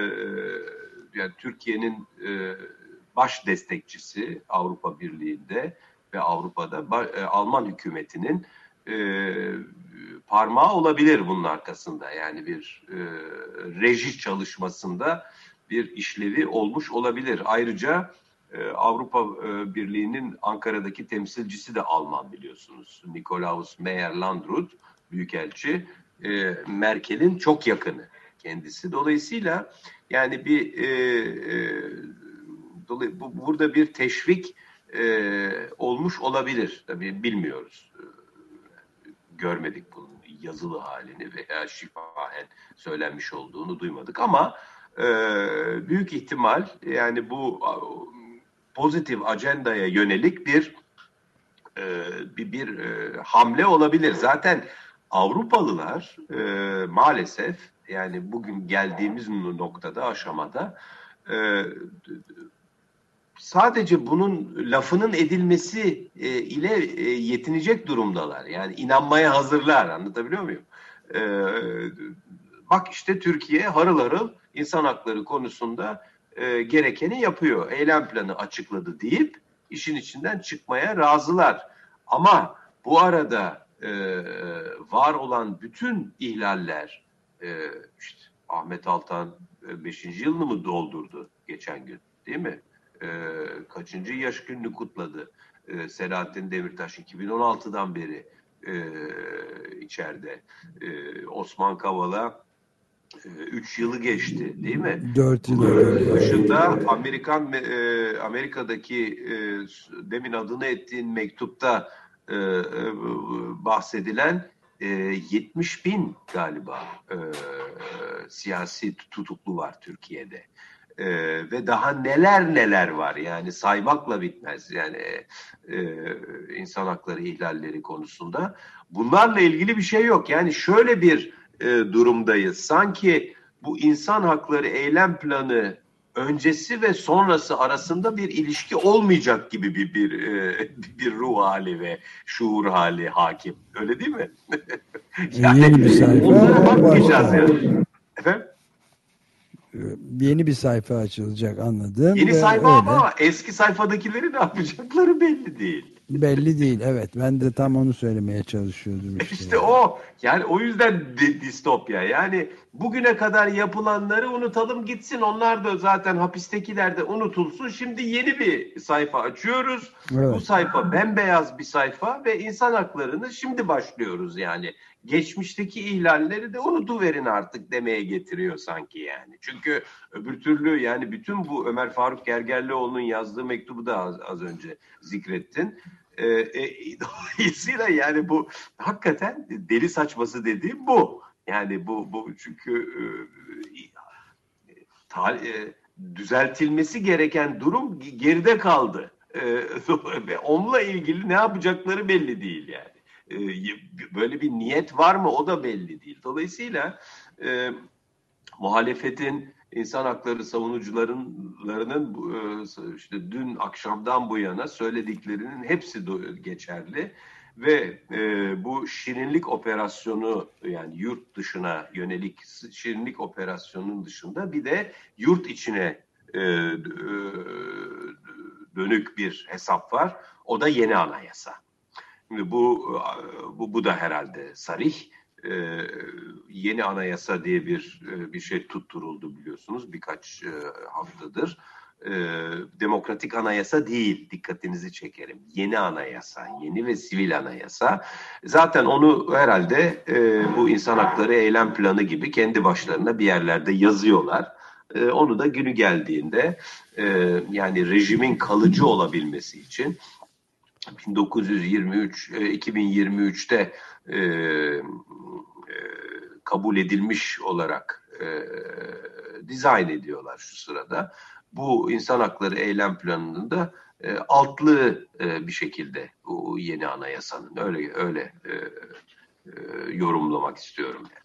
yani Türkiye'nin e, baş destekçisi Avrupa Birliği'nde ve Avrupa'da e, Alman hükümetinin e, parmağı olabilir bunun arkasında. Yani bir e, reji çalışmasında bir işlevi olmuş olabilir. Ayrıca e, Avrupa e, Birliği'nin Ankara'daki temsilcisi de Alman, biliyorsunuz. Nikolaus Meyer-Landrut Büyükelçi, e, Merkel'in çok yakını kendisi. Dolayısıyla yani bir e, e, dolay- bu, burada bir teşvik e, olmuş olabilir. Tabii bilmiyoruz. Görmedik bunun yazılı halini veya şifahen söylenmiş olduğunu duymadık ama e, büyük ihtimal yani bu pozitif ajandaya yönelik bir e, bir, bir e, hamle olabilir. Zaten Avrupalılar e, maalesef yani bugün geldiğimiz noktada, aşamada e, sadece bunun lafının edilmesi e, ile e, yetinecek durumdalar. Yani inanmaya hazırlar. Anlatabiliyor muyum? E, bak işte Türkiye harıl harıl insan hakları konusunda e, gerekeni yapıyor. Eylem planı açıkladı deyip işin içinden çıkmaya razılar. Ama bu arada e, var olan bütün ihlaller, e, işte Ahmet Altan beşinci yılını mı doldurdu geçen gün, değil mi? E, kaçıncı yaş gününü kutladı? E, Selahattin Demirtaş iki bin on altıdan beri e, içeride. E, Osman Kavala üç yılı geçti, değil mi? dört yıl Bunun dışında Amerikan e, Amerika'daki e, demin adını ettiğin mektupta e, e, bahsedilen e, yetmiş bin galiba e, siyasi tutuklu var Türkiye'de. E, ve daha neler neler var, yani saymakla bitmez, yani e, insan hakları ihlalleri konusunda. Bunlarla ilgili bir şey yok. Yani şöyle bir e, durumdayız. Sanki bu insan hakları eylem planı öncesi ve sonrası arasında bir ilişki olmayacak gibi bir bir, e, bir ruh hali ve şuur hali hakim. Öyle değil mi? Yani yeni bir sayfa. Onlara bakmayacağız yani. Efendim? Yeni bir sayfa açılacak, anladım. Yeni sayfa öyle. ama eski sayfadakileri ne yapacakları belli değil. Belli değil, evet. Ben de tam onu söylemeye çalışıyordum işte. İşte o. Yani o yüzden distopya. Yani bugüne kadar yapılanları unutalım gitsin. Onlar da zaten hapistekiler de unutulsun. Şimdi yeni bir sayfa açıyoruz. Evet. Bu sayfa bembeyaz bir sayfa ve insan haklarını şimdi başlıyoruz yani. Geçmişteki ihlalleri de unutuverin artık demeye getiriyor sanki yani. Çünkü öbür türlü yani bütün bu Ömer Faruk Gergerlioğlu'nun yazdığı mektubu da az, az önce zikrettin. E, e, dolayısıyla yani bu hakikaten deli saçması dediğim bu. Yani bu bu çünkü e, ta, e, düzeltilmesi gereken durum geride kaldı. E, ve onunla ilgili ne yapacakları belli değil yani. E, böyle bir niyet var mı o da belli değil. Dolayısıyla e, muhalefetin, insan hakları savunucularının işte dün akşamdan bu yana söylediklerinin hepsi geçerli ve e, bu şirinlik operasyonu, yani yurt dışına yönelik şirinlik operasyonunun dışında bir de yurt içine e, dönük bir hesap var. O da yeni anayasa. Şimdi bu bu bu da herhalde sarih. Ee, yeni anayasa diye bir bir şey tutturuldu biliyorsunuz birkaç e, haftadır. Ee, demokratik anayasa değil, dikkatinizi çekerim. Yeni anayasa, yeni ve sivil anayasa. Zaten onu herhalde e, bu insan hakları eylem planı gibi kendi başlarına bir yerlerde yazıyorlar. E, onu da günü geldiğinde e, yani rejimin kalıcı olabilmesi için bin dokuz yüz yirmi üç iki bin yirmi üçte e, e, kabul edilmiş olarak e, dizayn ediyorlar şu sırada. Bu insan hakları eylem planının da e, altlığı e, bir şekilde bu yeni anayasanın öyle öyle e, e, yorumlamak istiyorum. Yani.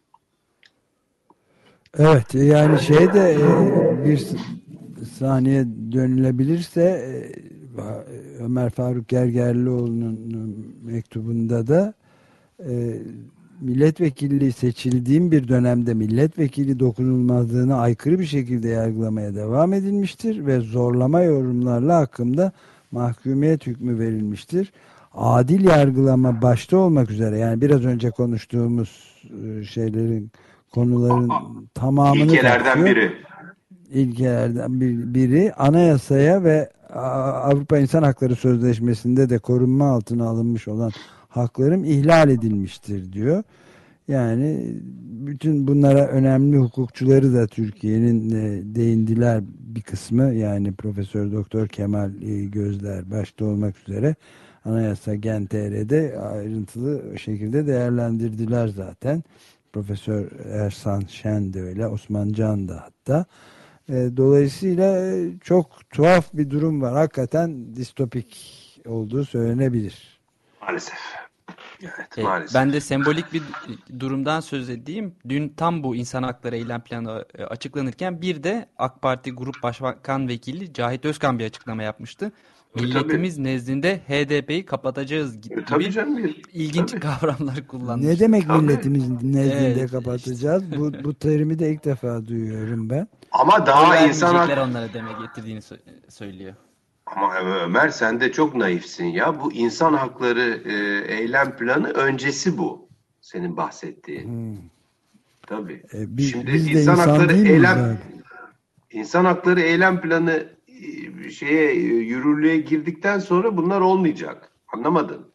Evet, yani şeyde e, bir saniye dönülebilirse e, Ömer Faruk Gergerlioğlu'nun mektubunda da e, milletvekilliği seçildiğim bir dönemde milletvekili dokunulmazlığına aykırı bir şekilde yargılamaya devam edilmiştir ve zorlama yorumlarla hakkımda mahkumiyet hükmü verilmiştir. Adil yargılama başta olmak üzere, yani biraz önce konuştuğumuz şeylerin, konuların tamamını İlkelerden kapsıyor. biri. İlkelerden biri anayasaya ve Avrupa İnsan Hakları Sözleşmesi'nde de korunma altına alınmış olan haklarım ihlal edilmiştir diyor. Yani bütün bunlara önemli hukukçuları da Türkiye'nin değindiler bir kısmı, yani Profesör Doktor Kemal Gözler başta olmak üzere Anayasa Gen T R'de ayrıntılı şekilde değerlendirdiler zaten. Profesör Ersan Şen de öyle, Osman Can da hatta. Dolayısıyla çok tuhaf bir durum var. Hakikaten distopik olduğu söylenebilir. Maalesef. Evet, E, maalesef. ben de sembolik bir durumdan söz edeyim. Dün tam bu insan hakları eylem planı e, açıklanırken bir de AK Parti Grup Başkan Vekili Cahit Özkan bir açıklama yapmıştı. Tabii, tabii. Milletimiz nezdinde H D P'yi kapatacağız E, tabii gibi canım, bir- ilginç tabii. kavramlar kullanmıştı. Ne demek Tabii. milletimizin nezdinde Evet, kapatacağız? Bu, bu terimi de ilk defa duyuyorum ben. Ama Oy daha insan vermeyecekler hak... onlara deme getirdiğini sö- söylüyor. Ama Ömer, sen de çok naifsin ya. Bu insan hakları e, eylem planı öncesi bu. Senin bahsettiğin. Hmm. Tabii. E, biz, Şimdi biz de insan, insan hakları değil miyiz eylem abi? insan hakları eylem planı e, şeye e, yürürlüğe girdikten sonra bunlar olmayacak. Anlamadın?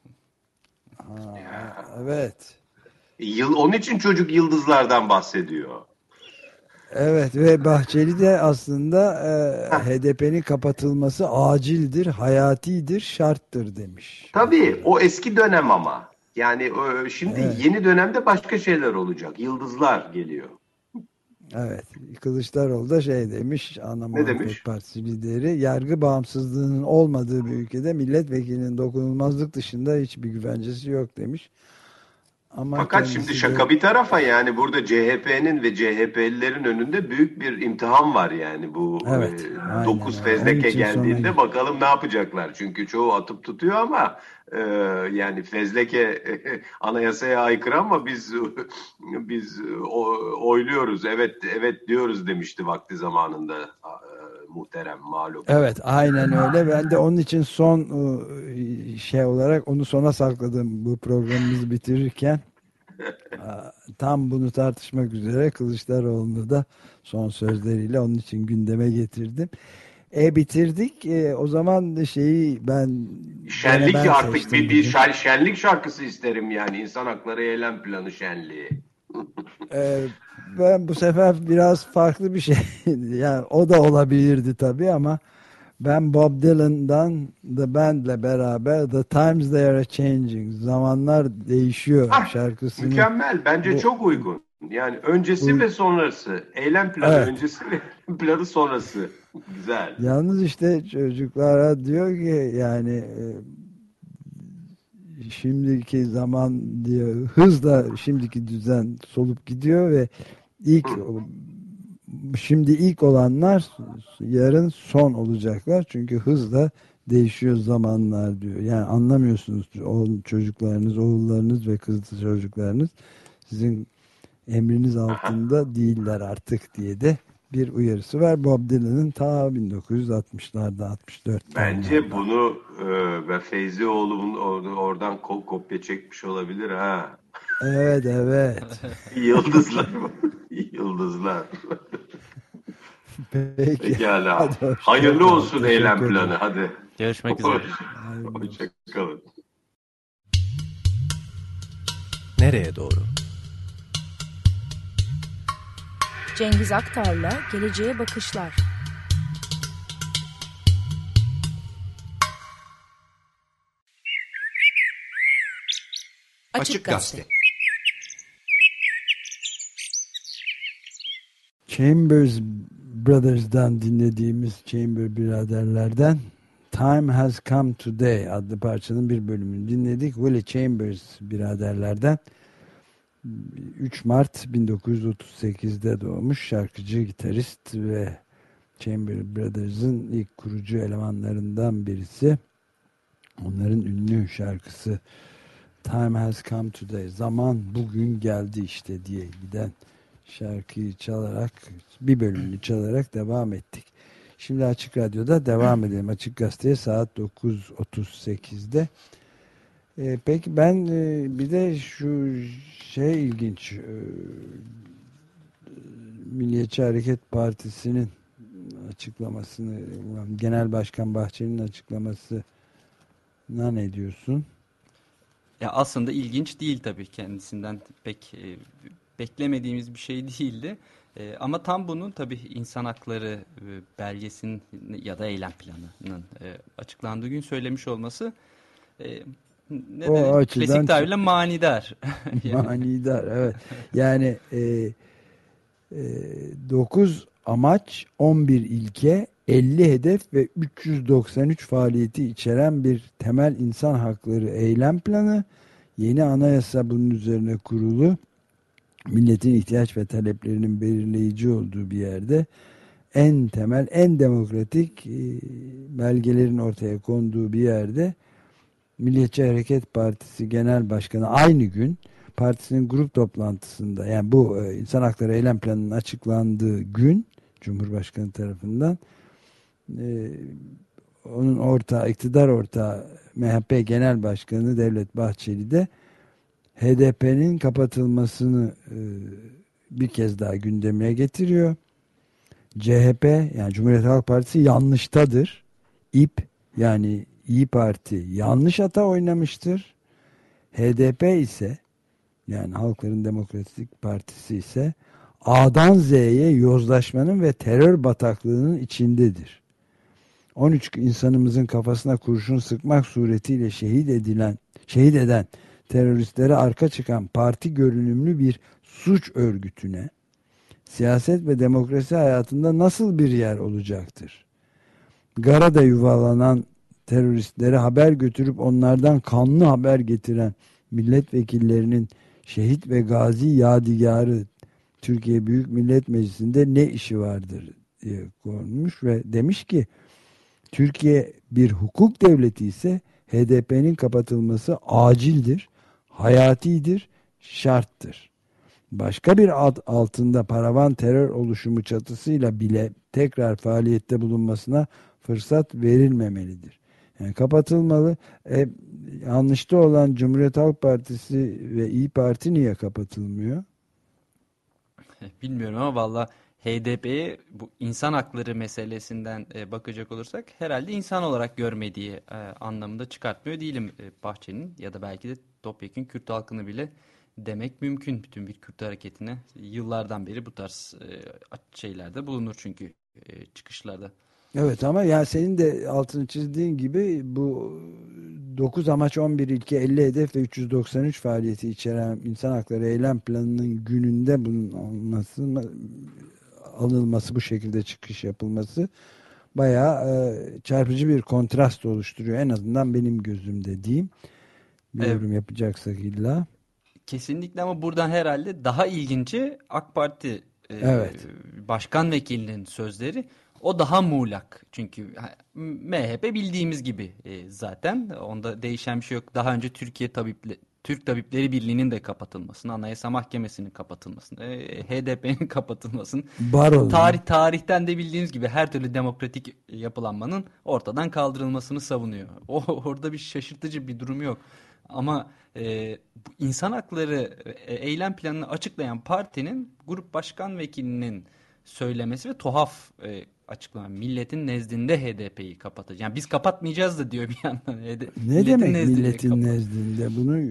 Ha, evet. Yıl, onun için çocuk yıldızlardan bahsediyor. Evet ve Bahçeli de aslında e, Heh. H D P'nin kapatılması acildir, hayatidir, şarttır demiş. Tabii o eski dönem ama. Yani e, şimdi Evet. yeni dönemde başka şeyler olacak. Yıldızlar geliyor. Evet. Kılıçdaroğlu da şey demiş, Ana Ne Muhalefet demiş? Partisi lideri, yargı bağımsızlığının olmadığı bir ülkede milletvekilinin dokunulmazlık dışında hiçbir güvencesi yok demiş. Ama Fakat kendisi şimdi de- şaka bir tarafa, yani burada C H P'nin ve C H P'lilerin önünde büyük bir imtihan var yani bu Evet, aynen dokuz öyle. fezleke Onun için geldiğinde sonra- bakalım ne yapacaklar. Çünkü çoğu atıp tutuyor ama e, yani fezleke anayasaya aykırı ama biz biz o, oyluyoruz, evet evet diyoruz demişti vakti zamanında e, muhterem malum. Evet, aynen öyle. Ben de onun için son e, şey olarak onu sona sakladım bu programımızı bitirirken. Aa, Tam bunu tartışmak üzere Kılıçdaroğlu'nu da son sözleriyle onun için gündeme getirdim. E bitirdik. E, o zaman şeyi ben Şenlik gene ben artık seçtim bir, bir bugün. şen- şenlik şarkısı isterim yani, insan hakları eylem planı şenliği. E, Ben bu sefer biraz farklı bir şey yani o da olabilirdi tabii ama ben Bob Dylan'dan The Band'le beraber The Times They Are Changing, zamanlar değişiyor Ah, şarkısını. mükemmel. Bence Bu- çok uygun. Yani öncesi Uy- ve sonrası. Eylem planı Evet. öncesi ve eylem planı sonrası. Güzel. Yalnız işte çocuklara diyor ki yani e, şimdiki zaman diyor hızla şimdiki düzen solup gidiyor ve ilk şimdi ilk olanlar yarın son olacaklar çünkü hızla değişiyor zamanlar diyor. Yani anlamıyorsunuz, oğul, çocuklarınız, oğullarınız ve kız çocuklarınız sizin emriniz altında değiller artık diye de bir uyarısı var. Bob Dylan'ın ta bin dokuz yüz altmışlarda altmış dörtte. Bence bunu e, ve Feyzi oğlumun or- oradan kol kopya çekmiş olabilir ha. Evet, evet. Yıldızlar. Yıldızlar. Peki. Pekala. Hadi hoşça Hayırlı kalın. olsun Teşekkür eylem ederim. planı. Hadi. Görüşmek üzere. Hoşçakalın. Nereye doğru? Cengiz Aktar'la Geleceğe Bakışlar. Açık Gazete. Chambers Brothers'dan dinlediğimiz Chamber biraderlerden Time Has Come Today adlı parçanın bir bölümünü dinledik. Willie Chambers biraderlerden üç Mart bin dokuz yüz otuz sekizde doğmuş şarkıcı, gitarist ve Chamber Brothers'ın ilk kurucu elemanlarından birisi. Onların ünlü şarkısı Time Has Come Today, zaman bugün geldi işte diye giden şarkıyı çalarak, bir bölümünü çalarak devam ettik. Şimdi Açık Radyo'da devam edelim. Açık Gazete'ye saat dokuz otuz sekizde. Ee, peki ben e, bir de şu şey ilginç, e, Milliyetçi Hareket Partisi'nin açıklamasını, Genel Başkan Bahçeli'nin açıklamasına ne diyorsun? Ya aslında ilginç değil tabii, kendisinden pek e, beklemediğimiz bir şey değildi. E, ama tam bunun tabii insan hakları e, belgesinin ya da eylem planının e, açıklandığı gün söylemiş olması e, ne O denir? açıdan Klasik tabirle manidar. Yani manidar, evet. Yani e, e, dokuz amaç, on bir ilke, elli hedef ve üç yüz doksan üç faaliyeti içeren bir temel insan hakları eylem planı. Yeni anayasa bunun üzerine kurulu. Milletin ihtiyaç ve taleplerinin belirleyici olduğu bir yerde en temel, en demokratik e, belgelerin ortaya konduğu bir yerde Milliyetçi Hareket Partisi Genel Başkanı aynı gün partisinin grup toplantısında, yani bu e, insan hakları eylem planının açıklandığı gün Cumhurbaşkanı tarafından e, onun ortağı, iktidar ortağı M H P Genel Başkanı Devlet Bahçeli de H D P'nin kapatılmasını e, bir kez daha gündemine getiriyor. C H P, yani Cumhuriyet Halk Partisi yanlıştadır. İP, yani İyi Parti yanlış ata oynamıştır. H D P ise, yani Halkların Demokratik Partisi ise A'dan Z'ye yozlaşmanın ve terör bataklığının içindedir. on üç insanımızın kafasına kurşun sıkmak suretiyle şehit edilen, şehit eden teröristlere arka çıkan parti görünümlü bir suç örgütüne siyaset ve demokrasi hayatında nasıl bir yer olacaktır? Gara'da yuvalanan teröristlere haber götürüp onlardan kanlı haber getiren milletvekillerinin şehit ve gazi yadigarı Türkiye Büyük Millet Meclisi'nde ne işi vardır diye konmuş ve demiş ki Türkiye bir hukuk devleti ise H D P'nin kapatılması acildir, hayatidir, şarttır. Başka bir ad altında paravan terör oluşumu çatısıyla bile tekrar faaliyette bulunmasına fırsat verilmemelidir. Yani kapatılmalı. E, yanlışta olan Cumhuriyet Halk Partisi ve İyi Parti niye kapatılmıyor? Bilmiyorum ama valla H D P'ye bu insan hakları meselesinden e, bakacak olursak herhalde insan olarak görmediği e, anlamında çıkartmıyor değilim e, Bahçeli'nin, ya da belki de topyekün Kürt halkını bile demek mümkün. Bütün bir Kürt hareketine yıllardan beri bu tarz e, şeylerde bulunur çünkü e, çıkışlarda. Evet, ama ya senin de altını çizdiğin gibi bu dokuz amaç, on bir ilke, elli hedef ve üç yüz doksan üç faaliyeti içeren insan hakları eylem planının gününde bunun olması, alınması, bu şekilde çıkış yapılması bayağı e, çarpıcı bir kontrast oluşturuyor. En azından benim gözümde diyeyim. Bir Evet. yorum yapacaksak illa. Kesinlikle, ama buradan herhalde daha ilginci AK Parti e, Evet. başkan vekilinin sözleri. O daha muğlak. Çünkü M H P bildiğimiz gibi e, zaten. Onda değişen bir şey yok. Daha önce Türkiye Tabiple, Türk Tabipleri Birliği'nin de kapatılmasını, Anayasa Mahkemesi'nin kapatılmasını, e, H D P'nin kapatılmasını, Baro'nun. tarih tarihten de bildiğimiz gibi her türlü demokratik yapılanmanın ortadan kaldırılmasını savunuyor. O orada bir şaşırtıcı bir durum yok. Ama e, bu insan hakları e, eylem planını açıklayan partinin grup başkan vekilinin söylemesi ve tuhaf e, açıklama. Milletin nezdinde H D P'yi kapatacağız. Yani biz kapatmayacağız da diyor bir yandan. Ne demek nezdinde milletin kapat- nezdinde bunu?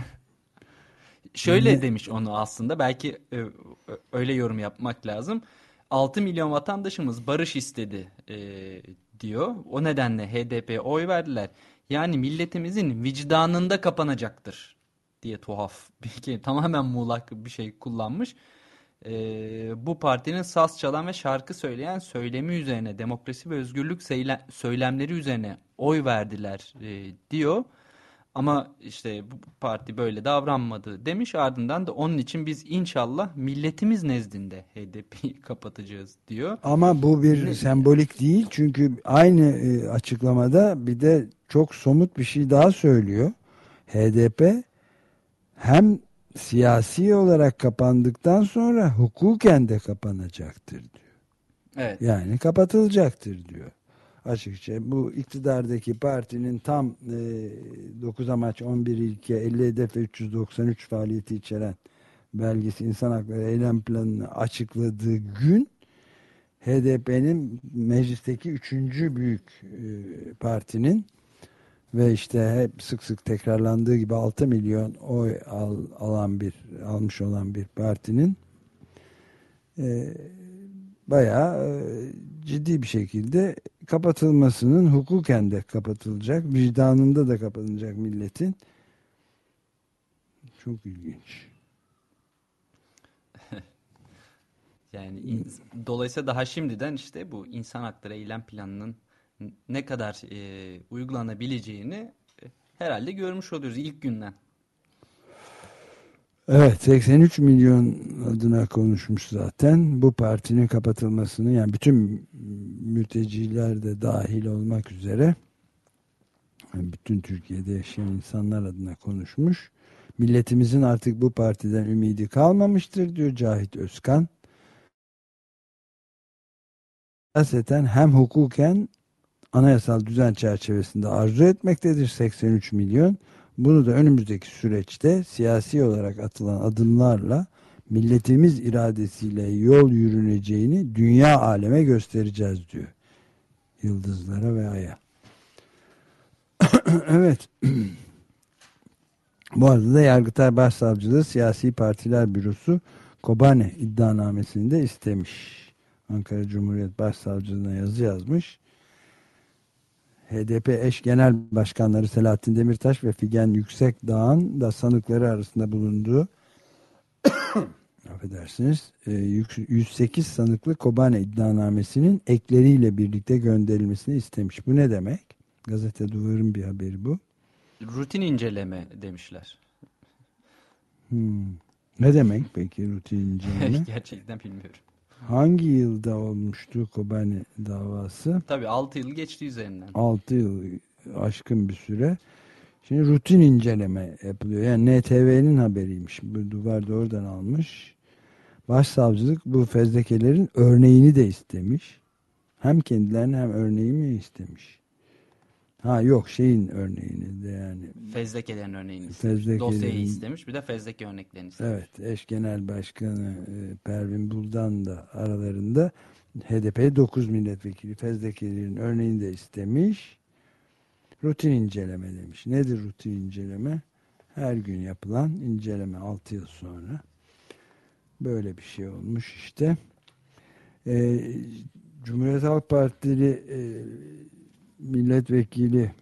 Şöyle Ne? demiş onu aslında. Belki e, öyle yorum yapmak lazım. altı milyon vatandaşımız barış istedi e, diyor. O nedenle H D P'ye oy verdiler. Yani milletimizin vicdanında kapanacaktır diye tuhaf bir tamamen muğlak bir şey kullanmış. E, bu partinin saz çalan ve şarkı söyleyen söylemi üzerine, demokrasi ve özgürlük seyle- söylemleri üzerine oy verdiler e, diyor. Ama işte bu parti böyle davranmadı demiş. Ardından da onun için biz inşallah milletimiz nezdinde H D P'yi kapatacağız diyor. Ama bu bir Ne- sembolik değil, çünkü aynı e, açıklamada bir de çok somut bir şey daha söylüyor. H D P hem siyasi olarak kapandıktan sonra hukuken de kapanacaktır diyor. Evet. Yani kapatılacaktır diyor. Açıkça bu iktidardaki partinin tam e, dokuz amaç, on bir ilke, elli hedef ve üç yüz doksan üç faaliyeti içeren belgesi insan hakları eylem planını açıkladığı gün H D P'nin meclisteki üçüncü büyük e, partinin ve işte hep sık sık tekrarlandığı gibi altı milyon oy al, alan bir almış olan bir partinin e, bayağı e, ciddi bir şekilde kapatılmasının, hukuken de kapatılacak, vicdanında da kapatılacak milletin. Çok ilginç. Yani in- dolayısıyla daha şimdiden işte bu insan hakları eylem planının n- ne kadar e, uygulanabileceğini e, herhalde görmüş oluyoruz ilk günden. Evet, seksen üç milyon adına konuşmuş zaten. Bu partinin kapatılmasını, yani bütün mülteciler de dahil olmak üzere bütün Türkiye'de yaşayan insanlar adına konuşmuş. Milletimizin artık bu partiden ümidi kalmamıştır diyor Cahit Özkan. Siyaseten hem hukuken anayasal düzen çerçevesinde arzu etmektedir seksen üç milyon. Bunu da önümüzdeki süreçte siyasi olarak atılan adımlarla milletimiz iradesiyle yol yürüneceğini dünya aleme göstereceğiz diyor. Yıldızlara ve aya. Evet. Bu arada da Yargıtay Başsavcılığı Siyasi Partiler Bürosu Kobane iddianamesini de istemiş. Ankara Cumhuriyet Başsavcılığına yazı yazmış. H D P eş genel başkanları Selahattin Demirtaş ve Figen Yüksekdağ'ın da sanıkları arasında bulunduğu affedersiniz yüz sekiz sanıklı Kobane iddianamesinin ekleriyle birlikte gönderilmesini istemiş. Bu ne demek? Gazete Duvar'ın bir haberi bu. Rutin inceleme demişler. Hmm. Ne demek peki rutin inceleme? Gerçekten bilmiyorum. Hangi yılda olmuştu Kobane davası? Tabii altı yıl geçti üzerinden. altı yıl aşkın bir süre. Şimdi rutin inceleme yapılıyor. Yani N T V'nin haberiymiş. Bu Duvar da oradan almış. Başsavcılık bu fezlekelerin örneğini de istemiş. Hem kendilerine hem örneği mi istemiş? Ha yok şeyin örneğini de yani. Fezlekelerin örneğini istemiş. Fezlekelerin... Dosyayı istemiş, bir de fezleke örneklerini istemiş. Evet, eş genel başkanı e, Pervin Buldan da aralarında H D P dokuz milletvekili fezlekelerin örneğini de istemiş. Rutin inceleme demiş. Nedir rutin inceleme? Her gün yapılan inceleme altı yıl sonra. Böyle bir şey olmuş işte. E, Cumhuriyet Halk Partili e, milletvekili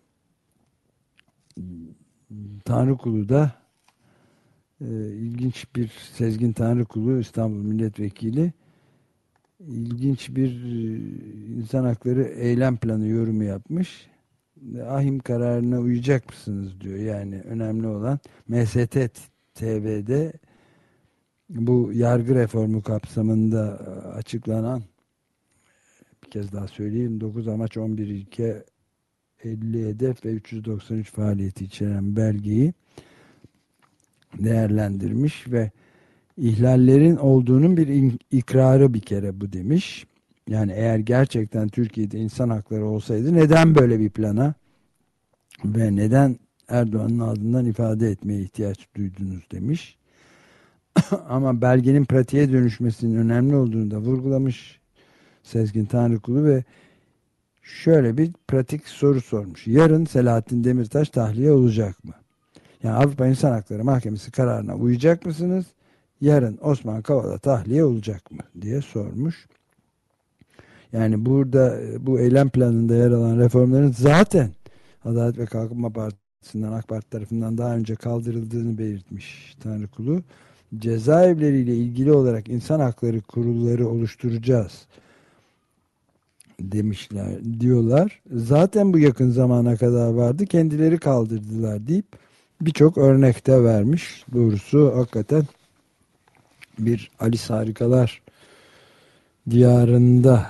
Tanrıkulu da e, ilginç bir Sezgin Tanrıkulu İstanbul milletvekili ilginç bir e, insan hakları eylem planı yorumu yapmış. Ahim kararına uyacak mısınız diyor. Yani önemli olan M S T T V'de bu yargı reformu kapsamında açıklanan, bir kez daha söyleyeyim, dokuz amaç on bir ilke elli hedef ve üç yüz doksan üç faaliyeti içeren belgeyi değerlendirmiş ve ihlallerin olduğunun bir ikrarı bir kere bu demiş. Yani eğer gerçekten Türkiye'de insan hakları olsaydı neden böyle bir plana ve neden Erdoğan'ın ardından ifade etmeye ihtiyaç duydunuz demiş. Ama belgenin pratiğe dönüşmesinin önemli olduğunu da vurgulamış Sezgin Tanrıkulu ve şöyle bir pratik soru sormuş. Yarın Selahattin Demirtaş tahliye olacak mı? Yani Avrupa İnsan Hakları Mahkemesi kararına uyacak mısınız? Yarın Osman Kavala tahliye olacak mı diye sormuş. Yani burada bu eylem planında yer alan reformların zaten Adalet ve Kalkınma Partisi'nden, AK Parti tarafından daha önce kaldırıldığını belirtmiş Tanrıkulu. Cezaevleriyle ilgili olarak insan hakları kurulları oluşturacağız demişler, diyorlar. Zaten bu yakın zamana kadar vardı. Kendileri kaldırdılar deyip birçok örnekte vermiş. Doğrusu hakikaten bir Alice Harikalar diyarında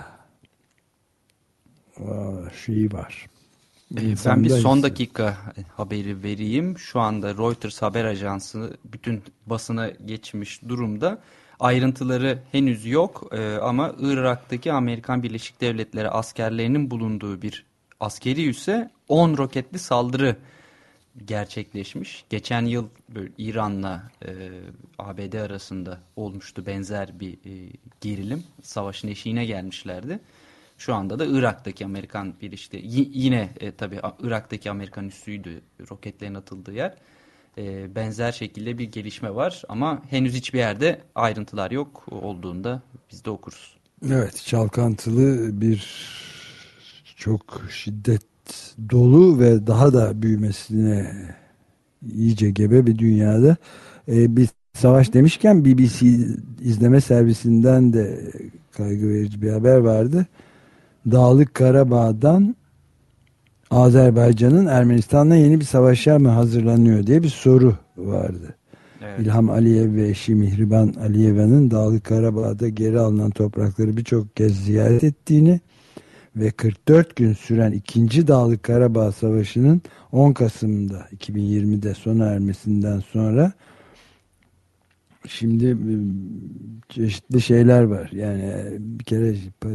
şeyi var. Ben bir son dakika haberi vereyim. Şu anda Reuters haber ajansı bütün basına geçmiş durumda. Ayrıntıları henüz yok ee, ama Irak'taki Amerikan Birleşik Devletleri askerlerinin bulunduğu bir askeri üsse on roketli saldırı gerçekleşmiş. Geçen yıl böyle İran'la e, A B D arasında olmuştu benzer bir e, gerilim. Savaşın eşiğine gelmişlerdi. Şu anda da Irak'taki Amerikan Birleşik Devletleri yine e, tabii Irak'taki Amerikan üssüydü roketlerin atıldığı yer. E, benzer şekilde bir gelişme var ama henüz hiçbir yerde ayrıntılar yok, olduğunda biz de okuruz. Evet, çalkantılı bir çok şiddet dolu ve daha da büyümesine iyice gebe bir dünyada e, bir savaş demişken B B C izleme servisinden de kaygı verici bir haber vardı. Dağlık Karabağ'dan Azerbaycan'ın Ermenistan'la yeni bir savaşa mı hazırlanıyor diye bir soru vardı. Evet. İlham Aliyev ve eşi Mihriban Aliyeva'nın Dağlık Karabağ'da geri alınan toprakları birçok kez ziyaret ettiğini ve kırk dört gün süren ikinci Dağlık Karabağ Savaşı'nın on Kasım'da iki bin yirmide sona ermesinden sonra şimdi çeşitli şeyler var. Yani bir kere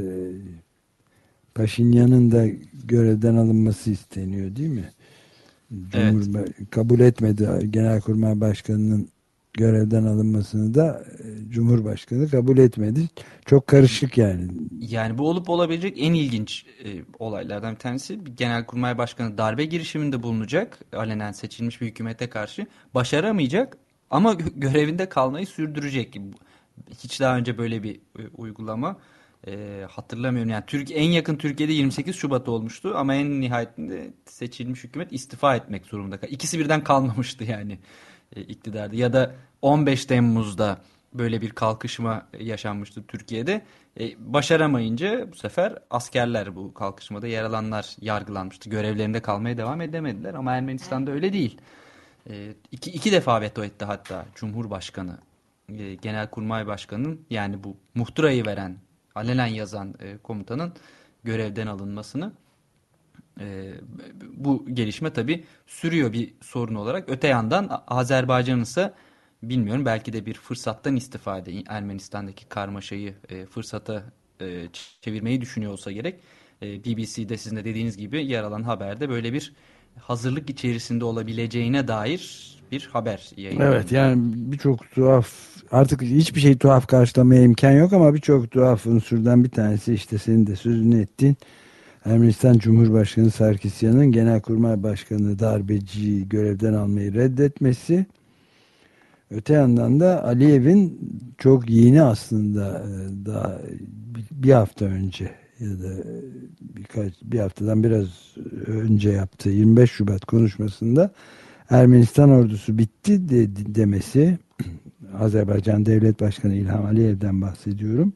Paşinyan'ın da görevden alınması isteniyor değil mi? Cumhur evet. kabul etmedi. Genelkurmay Başkanı'nın görevden alınmasını da Cumhurbaşkanı kabul etmedi. Çok karışık yani. Yani bu olup olabilecek en ilginç e, olaylardan bir tanesi. Genelkurmay Başkanı darbe girişiminde bulunacak. Alenen seçilmiş bir hükümete karşı. Başaramayacak ama görevinde kalmayı sürdürecek. Hiç daha önce böyle bir e, uygulama e, hatırlamıyorum. Yani Türk en yakın Türkiye'de yirmi sekiz Şubat olmuştu ama en nihayetinde seçilmiş hükümet istifa etmek zorunda kaldı. İkisi birden kalmamıştı yani e, iktidarda. Ya da on beş Temmuz'da böyle bir kalkışma yaşanmıştı Türkiye'de. E, başaramayınca bu sefer askerler, bu kalkışmada yer alanlar yargılanmıştı. Görevlerinde kalmaya devam edemediler ama Ermenistan'da öyle değil. E, iki, iki defa veto etti hatta Cumhurbaşkanı, e, Genelkurmay Başkanı'nın, yani bu muhtırayı veren, alenen yazan e, komutanın görevden alınmasını. E, bu gelişme tabii sürüyor bir sorun olarak. Öte yandan Azerbaycan'ın ise bilmiyorum, belki de bir fırsattan istifade, Ermenistan'daki karmaşayı e, fırsata e, çevirmeyi düşünüyor olsa gerek. E, B B C'de sizin de dediğiniz gibi yer alan haberde böyle bir hazırlık içerisinde olabileceğine dair bir haber yayınlandı. Evet, yani birçok tuhaf, artık hiçbir şey tuhaf karşılamaya imkan yok ama birçok tuhaf unsurdan bir tanesi işte senin de sözünü ettiğin Ermenistan Cumhurbaşkanı Sarkisyan'ın Genelkurmay Başkanı darbeciyi görevden almayı reddetmesi. Öte yandan da Aliyev'in çok yeni, aslında daha bir hafta önce ya da birkaç bir haftadan biraz önce yaptığı yirmi beş Şubat konuşmasında Ermenistan ordusu bitti de, demesi. Azerbaycan Devlet Başkanı İlham Aliyev'den bahsediyorum.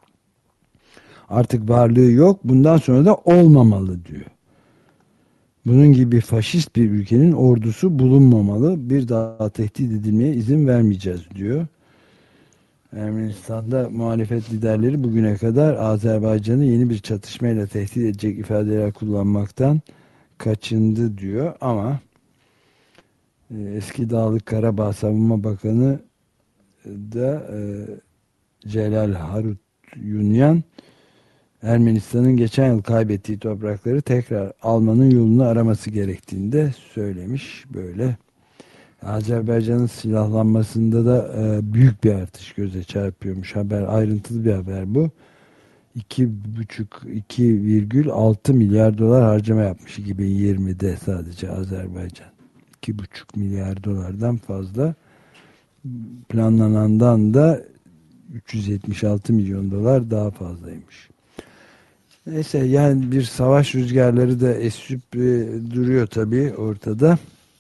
Artık varlığı yok, bundan sonra da olmamalı diyor. Bunun gibi faşist bir ülkenin ordusu bulunmamalı. Bir daha tehdit edilmeye izin vermeyeceğiz diyor. Ermenistan'da muhalefet liderleri bugüne kadar Azerbaycan'ı yeni bir çatışmayla tehdit edecek ifadeler kullanmaktan kaçındı diyor. Ama eski Dağlık Karabağ Savunma Bakanı da Celal Harutyunyan, Ermenistan'ın geçen yıl kaybettiği toprakları tekrar almanın yolunu araması gerektiğini de söylemiş. Böyle Azerbaycan'ın silahlanmasında da e, büyük bir artış göze çarpıyormuş. Haber, ayrıntılı bir haber bu. iki buçuk iki virgül altı milyar dolar harcama yapmış iki bin yirmide sadece Azerbaycan. iki buçuk milyar dolardan fazla, planlanandan da üç yüz yetmiş altı milyon dolar daha fazlaymış. Neyse, yani bir savaş rüzgarları da esip e, duruyor tabii ortada.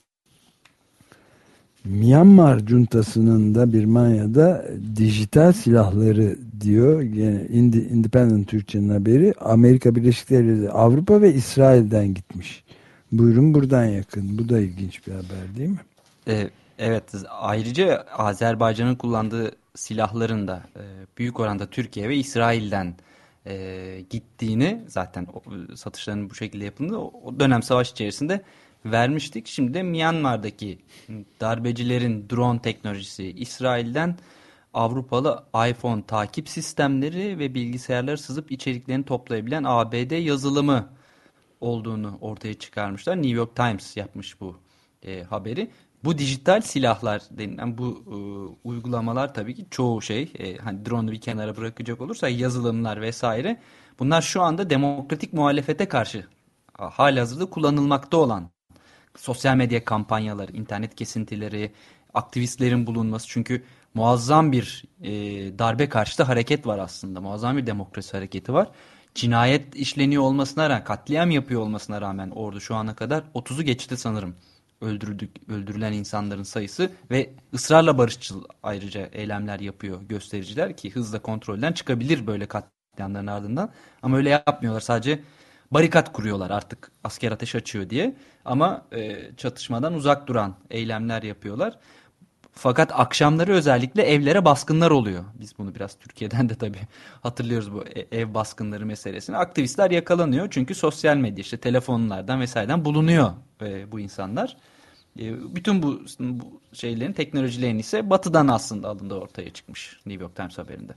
Myanmar cuntasının da Birmanya'da dijital silahları diyor. Yani Independent Türkçe'nin haberi. Amerika Birleşik Devletleri, Avrupa ve İsrail'den gitmiş. Buyurun, buradan yakın. Bu da ilginç bir haber değil mi? Ee, evet, ayrıca Azerbaycan'ın kullandığı silahların da e, büyük oranda Türkiye ve İsrail'den e, gittiğini, zaten o, satışlarının bu şekilde yapıldığı o dönem savaş içerisinde vermiştik. Şimdi de Myanmar'daki darbecilerin drone teknolojisi, İsrail'den Avrupalı iPhone takip sistemleri ve bilgisayarları sızıp içeriklerini toplayabilen A B D yazılımı olduğunu ortaya çıkarmışlar. New York Times yapmış bu e, haberi. Bu dijital silahlar denilen bu e, uygulamalar, tabii ki çoğu şey, e, hani drone'u bir kenara bırakacak olursa yazılımlar vesaire, bunlar şu anda demokratik muhalefete karşı halihazırda kullanılmakta olan sosyal medya kampanyaları, internet kesintileri, aktivistlerin bulunması, çünkü muazzam bir e, darbe karşıtı hareket var aslında. Muazzam bir demokrasi hareketi var. Cinayet işleniyor olmasına rağmen, katliam yapıyor olmasına rağmen ordu şu ana kadar otuzu geçti sanırım. Öldürdük, öldürülen insanların sayısı ve ısrarla barışçıl ayrıca eylemler yapıyor göstericiler ki hızla kontrolden çıkabilir böyle katliamların ardından. Ama öyle yapmıyorlar, sadece barikat kuruyorlar artık asker ateş açıyor diye, ama e, çatışmadan uzak duran eylemler yapıyorlar. Fakat akşamları özellikle evlere baskınlar oluyor. Biz bunu biraz Türkiye'den de tabii hatırlıyoruz, bu e- ev baskınları meselesini. Aktivistler yakalanıyor çünkü sosyal medya, işte telefonlardan vesaireden bulunuyor e, bu insanlar. E, bütün bu, bu şeylerin, teknolojilerin ise batıdan aslında alındığı ortaya çıkmış New York Times haberinde.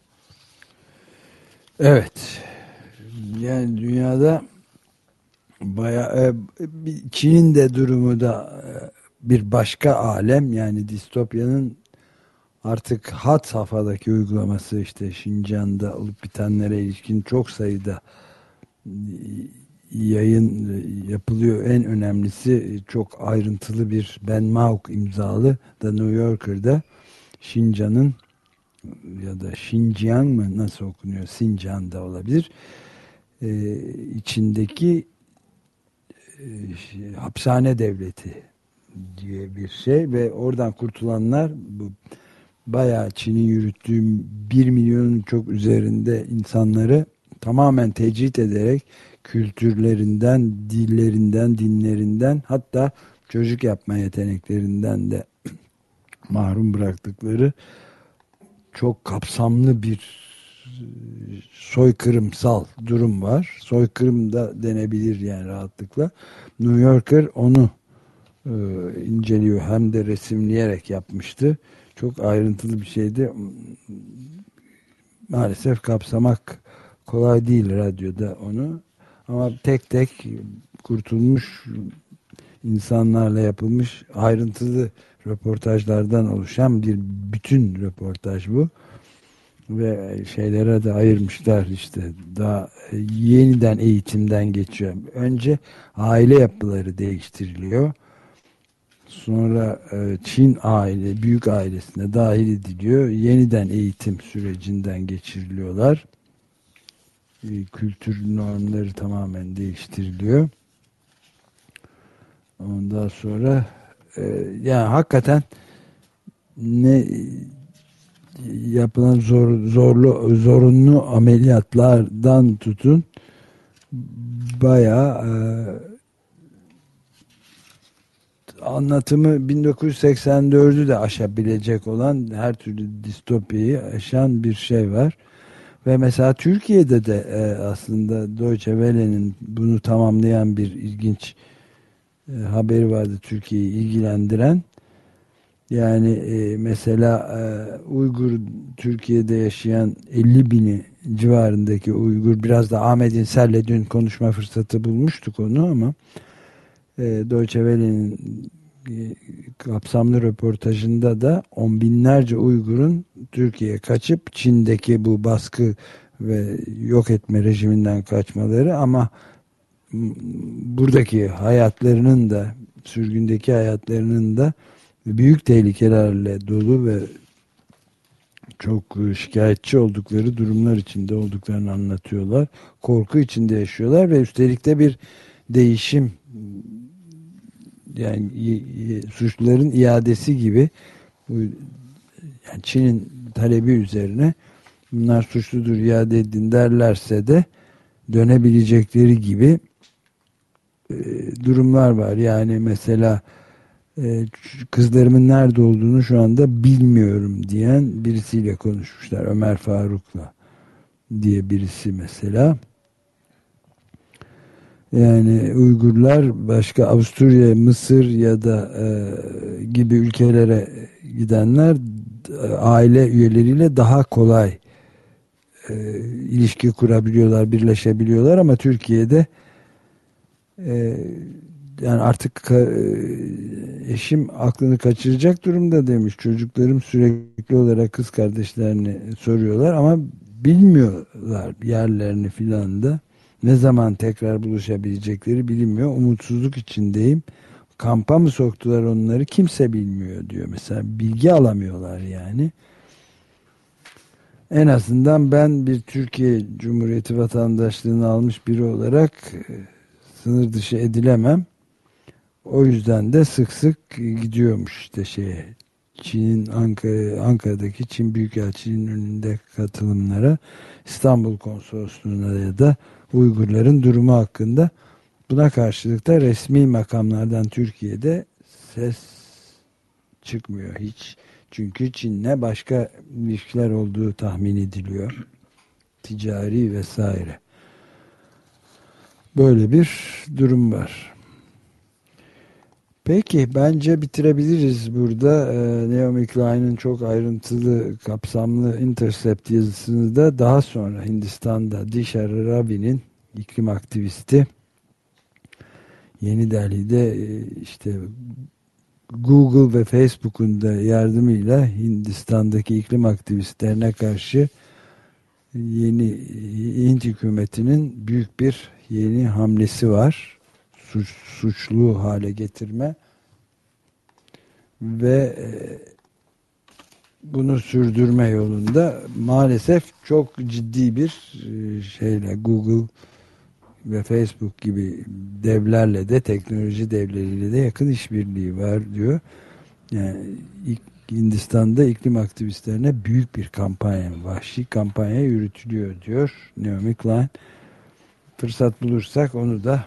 Evet. Yani dünyada bayağı, e, Çin'in de durumu da e, bir başka alem. Yani distopyanın artık had safhadaki uygulaması, işte Şincan'da olup bitenlere ilişkin çok sayıda yayın yapılıyor. En önemlisi çok ayrıntılı bir Ben Mauk imzalı da New Yorker'da Şincan'ın ya da Xinjiang mı nasıl okunuyor? Sincan'da olabilir. Ee, içindeki e, şey, hapishane devleti diye bir şey ve oradan kurtulanlar, bu bayağı Çin'in yürüttüğü bir milyonun çok üzerinde insanları tamamen tecrit ederek kültürlerinden, dillerinden, dinlerinden, hatta çocuk yapma yeteneklerinden de mahrum bıraktıkları çok kapsamlı bir soykırımsal durum var. Soykırım da denebilir yani rahatlıkla. New Yorker onu e, inceliyor, hem de resimleyerek yapmıştı. Çok ayrıntılı bir şeydi. Maalesef kapsamak kolay değil radyoda onu. Ama tek tek kurtulmuş insanlarla yapılmış ayrıntılı röportajlardan oluşan bir bütün röportaj bu. Ve şeylere de ayırmışlar, işte daha yeniden eğitimden geçiyor. Önce aile yapıları değiştiriliyor. Sonra Çin aile, büyük ailesine dahil ediliyor. Yeniden eğitim sürecinden geçiriliyorlar. Kültür normları tamamen değiştiriliyor. Ondan sonra yani hakikaten ne yapılan zor, zorlu zorunlu ameliyatlardan tutun bayağı e, anlatımı bin dokuz yüz seksen dördü de aşabilecek olan, her türlü distopyayı aşan bir şey var. Ve mesela Türkiye'de de e, aslında Deutsche Welle'nin bunu tamamlayan bir ilginç e, haberi vardı Türkiye'yi ilgilendiren. Yani e, mesela e, Uygur, Türkiye'de yaşayan elli bini civarındaki Uygur, biraz da Ahmet İnsel'le dün konuşma fırsatı bulmuştuk onu, ama e, Deutsche Welle'nin e, kapsamlı röportajında da on binlerce Uygur'un Türkiye'ye kaçıp Çin'deki bu baskı ve yok etme rejiminden kaçmaları, ama buradaki hayatlarının da, sürgündeki hayatlarının da büyük tehlikelerle dolu ve çok şikayetçi oldukları durumlar içinde olduklarını anlatıyorlar. Korku içinde yaşıyorlar ve üstelik de bir değişim, yani suçluların iadesi gibi, yani Çin'in talebi üzerine bunlar suçludur, iade edin derlerse de dönebilecekleri gibi e, durumlar var. Yani mesela e, kızlarımın nerede olduğunu şu anda bilmiyorum diyen birisiyle konuşmuşlar. Ömer Faruk'la diye birisi mesela. Yani Uygurlar başka Avusturya, Mısır ya da e, gibi ülkelere gidenler aile üyeleriyle daha kolay e, ilişki kurabiliyorlar, birleşebiliyorlar, ama Türkiye'de e, yani artık e, eşim aklını kaçıracak durumda demiş. Çocuklarım sürekli olarak kız kardeşlerini soruyorlar ama bilmiyorlar yerlerini filan da. Ne zaman tekrar buluşabilecekleri bilinmiyor. Umutsuzluk içindeyim. Kampa mı soktular onları, kimse bilmiyor diyor. Mesela bilgi alamıyorlar yani. En azından ben bir Türkiye Cumhuriyeti vatandaşlığını almış biri olarak e, sınır dışı edilemem. O yüzden de sık sık gidiyormuş işte şeye, Çin'in Ankara, Ankara'daki Çin Büyükelçiliğinin önünde katılımlara, İstanbul Konsolosluğu'na ya da Uygurların durumu hakkında. Buna karşılık da resmi makamlardan Türkiye'de ses çıkmıyor. Hiç Çünkü Çin'le başka ilişkiler olduğu tahmin ediliyor. Ticari vesaire. Böyle bir durum var. Peki bence bitirebiliriz burada. Ee, Naomi Klein'in çok ayrıntılı, kapsamlı Intercept yazısını da daha sonra Hindistan'da Disha Ravi'nin, iklim aktivisti, Yeni Delhi'de işte Google ve Facebook'un da yardımıyla Hindistan'daki iklim aktivistlerine karşı yeni Hint hükümetinin büyük bir yeni hamlesi var. Suç, suçlu hale getirme ve bunu sürdürme yolunda maalesef çok ciddi bir şeyle Google ve Facebook gibi devlerle de, teknoloji devleriyle de yakın işbirliği var diyor. Yani Hindistan'da iklim aktivistlerine büyük bir kampanya, vahşi kampanya yürütülüyor diyor Naomi Klein. Fırsat bulursak onu da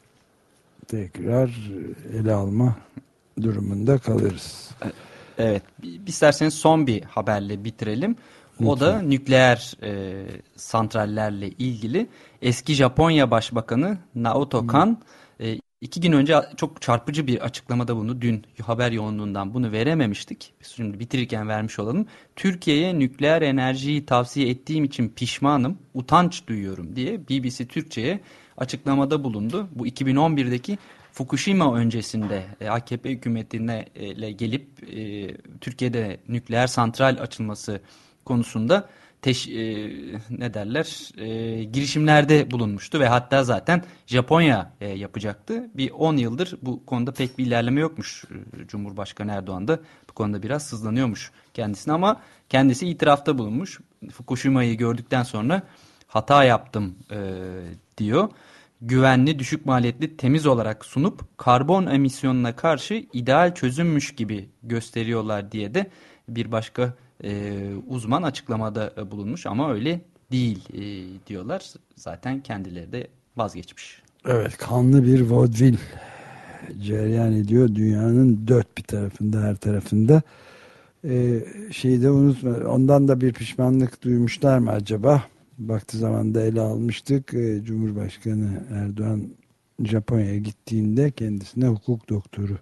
tekrar ele alma durumunda kalırız. Evet. İsterseniz son bir haberle bitirelim. O Lütfen. da nükleer e, santrallerle ilgili. Eski Japonya Başbakanı Naoto Kan e, iki gün önce çok çarpıcı bir açıklamada bulundu. Dün haber yoğunluğundan bunu verememiştik. Şimdi bitirirken vermiş olalım. Türkiye'ye nükleer enerjiyi tavsiye ettiğim için pişmanım, utanç duyuyorum diye B B C Türkçe'ye açıklamada bulundu. Bu iki bin on birdeki Fukushima öncesinde e, A K P hükümetine e, gelip e, Türkiye'de nükleer santral açılması konusunda teş, e, ne derler e, girişimlerde bulunmuştu ve hatta zaten Japonya e, yapacaktı. Bir on yıldır bu konuda pek bir ilerleme yokmuş. E, Cumhurbaşkanı Erdoğan da bu konuda biraz sızlanıyormuş kendisine ama kendisi itirafta bulunmuş. Fukushima'yı gördükten sonra hata yaptım e, diyor. Güvenli, düşük maliyetli, temiz olarak sunup karbon emisyonuna karşı ideal çözümmüş gibi gösteriyorlar diye de bir başka e, uzman açıklamada bulunmuş ama öyle değil e, diyorlar. Zaten kendileri de vazgeçmiş. Evet, kanlı bir vodvil cereyan ediyor dünyanın dört bir tarafında, her tarafında. Ee, şeyi de unutma, ondan da bir pişmanlık duymuşlar mı acaba? Vakti zamanında ele almıştık. Ee, Cumhurbaşkanı Erdoğan Japonya'ya gittiğinde kendisine hukuk doktoru,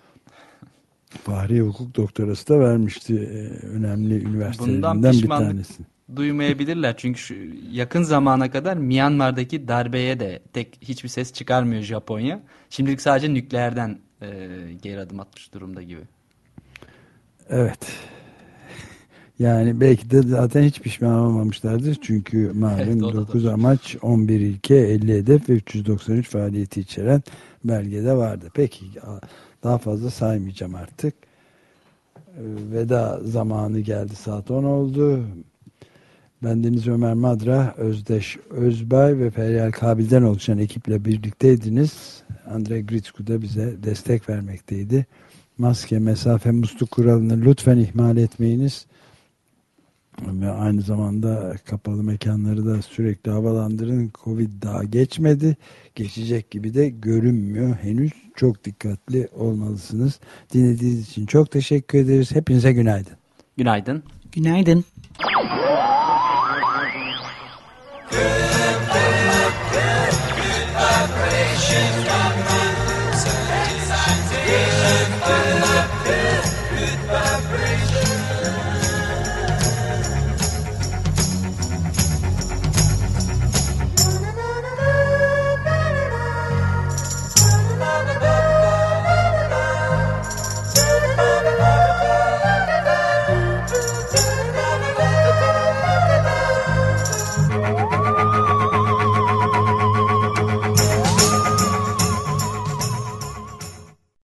Fahri hukuk doktorası da vermişti. Ee, önemli üniversitelerinden bir tanesi. Duymayabilirler çünkü şu yakın zamana kadar Myanmar'daki darbeye de tek hiçbir ses çıkarmıyor Japonya. Şimdilik sadece nükleerden e, geri adım atmış durumda gibi. Evet. Yani belki de zaten hiç pişman olmamışlardır. Çünkü malum evet, dokuz amaç, on bir ilke, elli hedef ve üç yüz doksan üç faaliyeti içeren belgede vardı. Peki daha fazla saymayacağım artık. Veda zamanı geldi. Saat on oldu. Ben Deniz Ömer Madra, Özdeş Özbay ve Feryal Kabil'den oluşan ekiple birlikteydiniz. Andrei Gritsku da bize destek vermekteydi. Maske, mesafe, musluk kuralını lütfen ihmal etmeyiniz. Ve aynı zamanda kapalı mekanları da sürekli havalandırın. Covid daha geçmedi. Geçecek gibi de görünmüyor. Henüz çok dikkatli olmalısınız. Dinlediğiniz için çok teşekkür ederiz. Hepinize günaydın. Günaydın. Günaydın.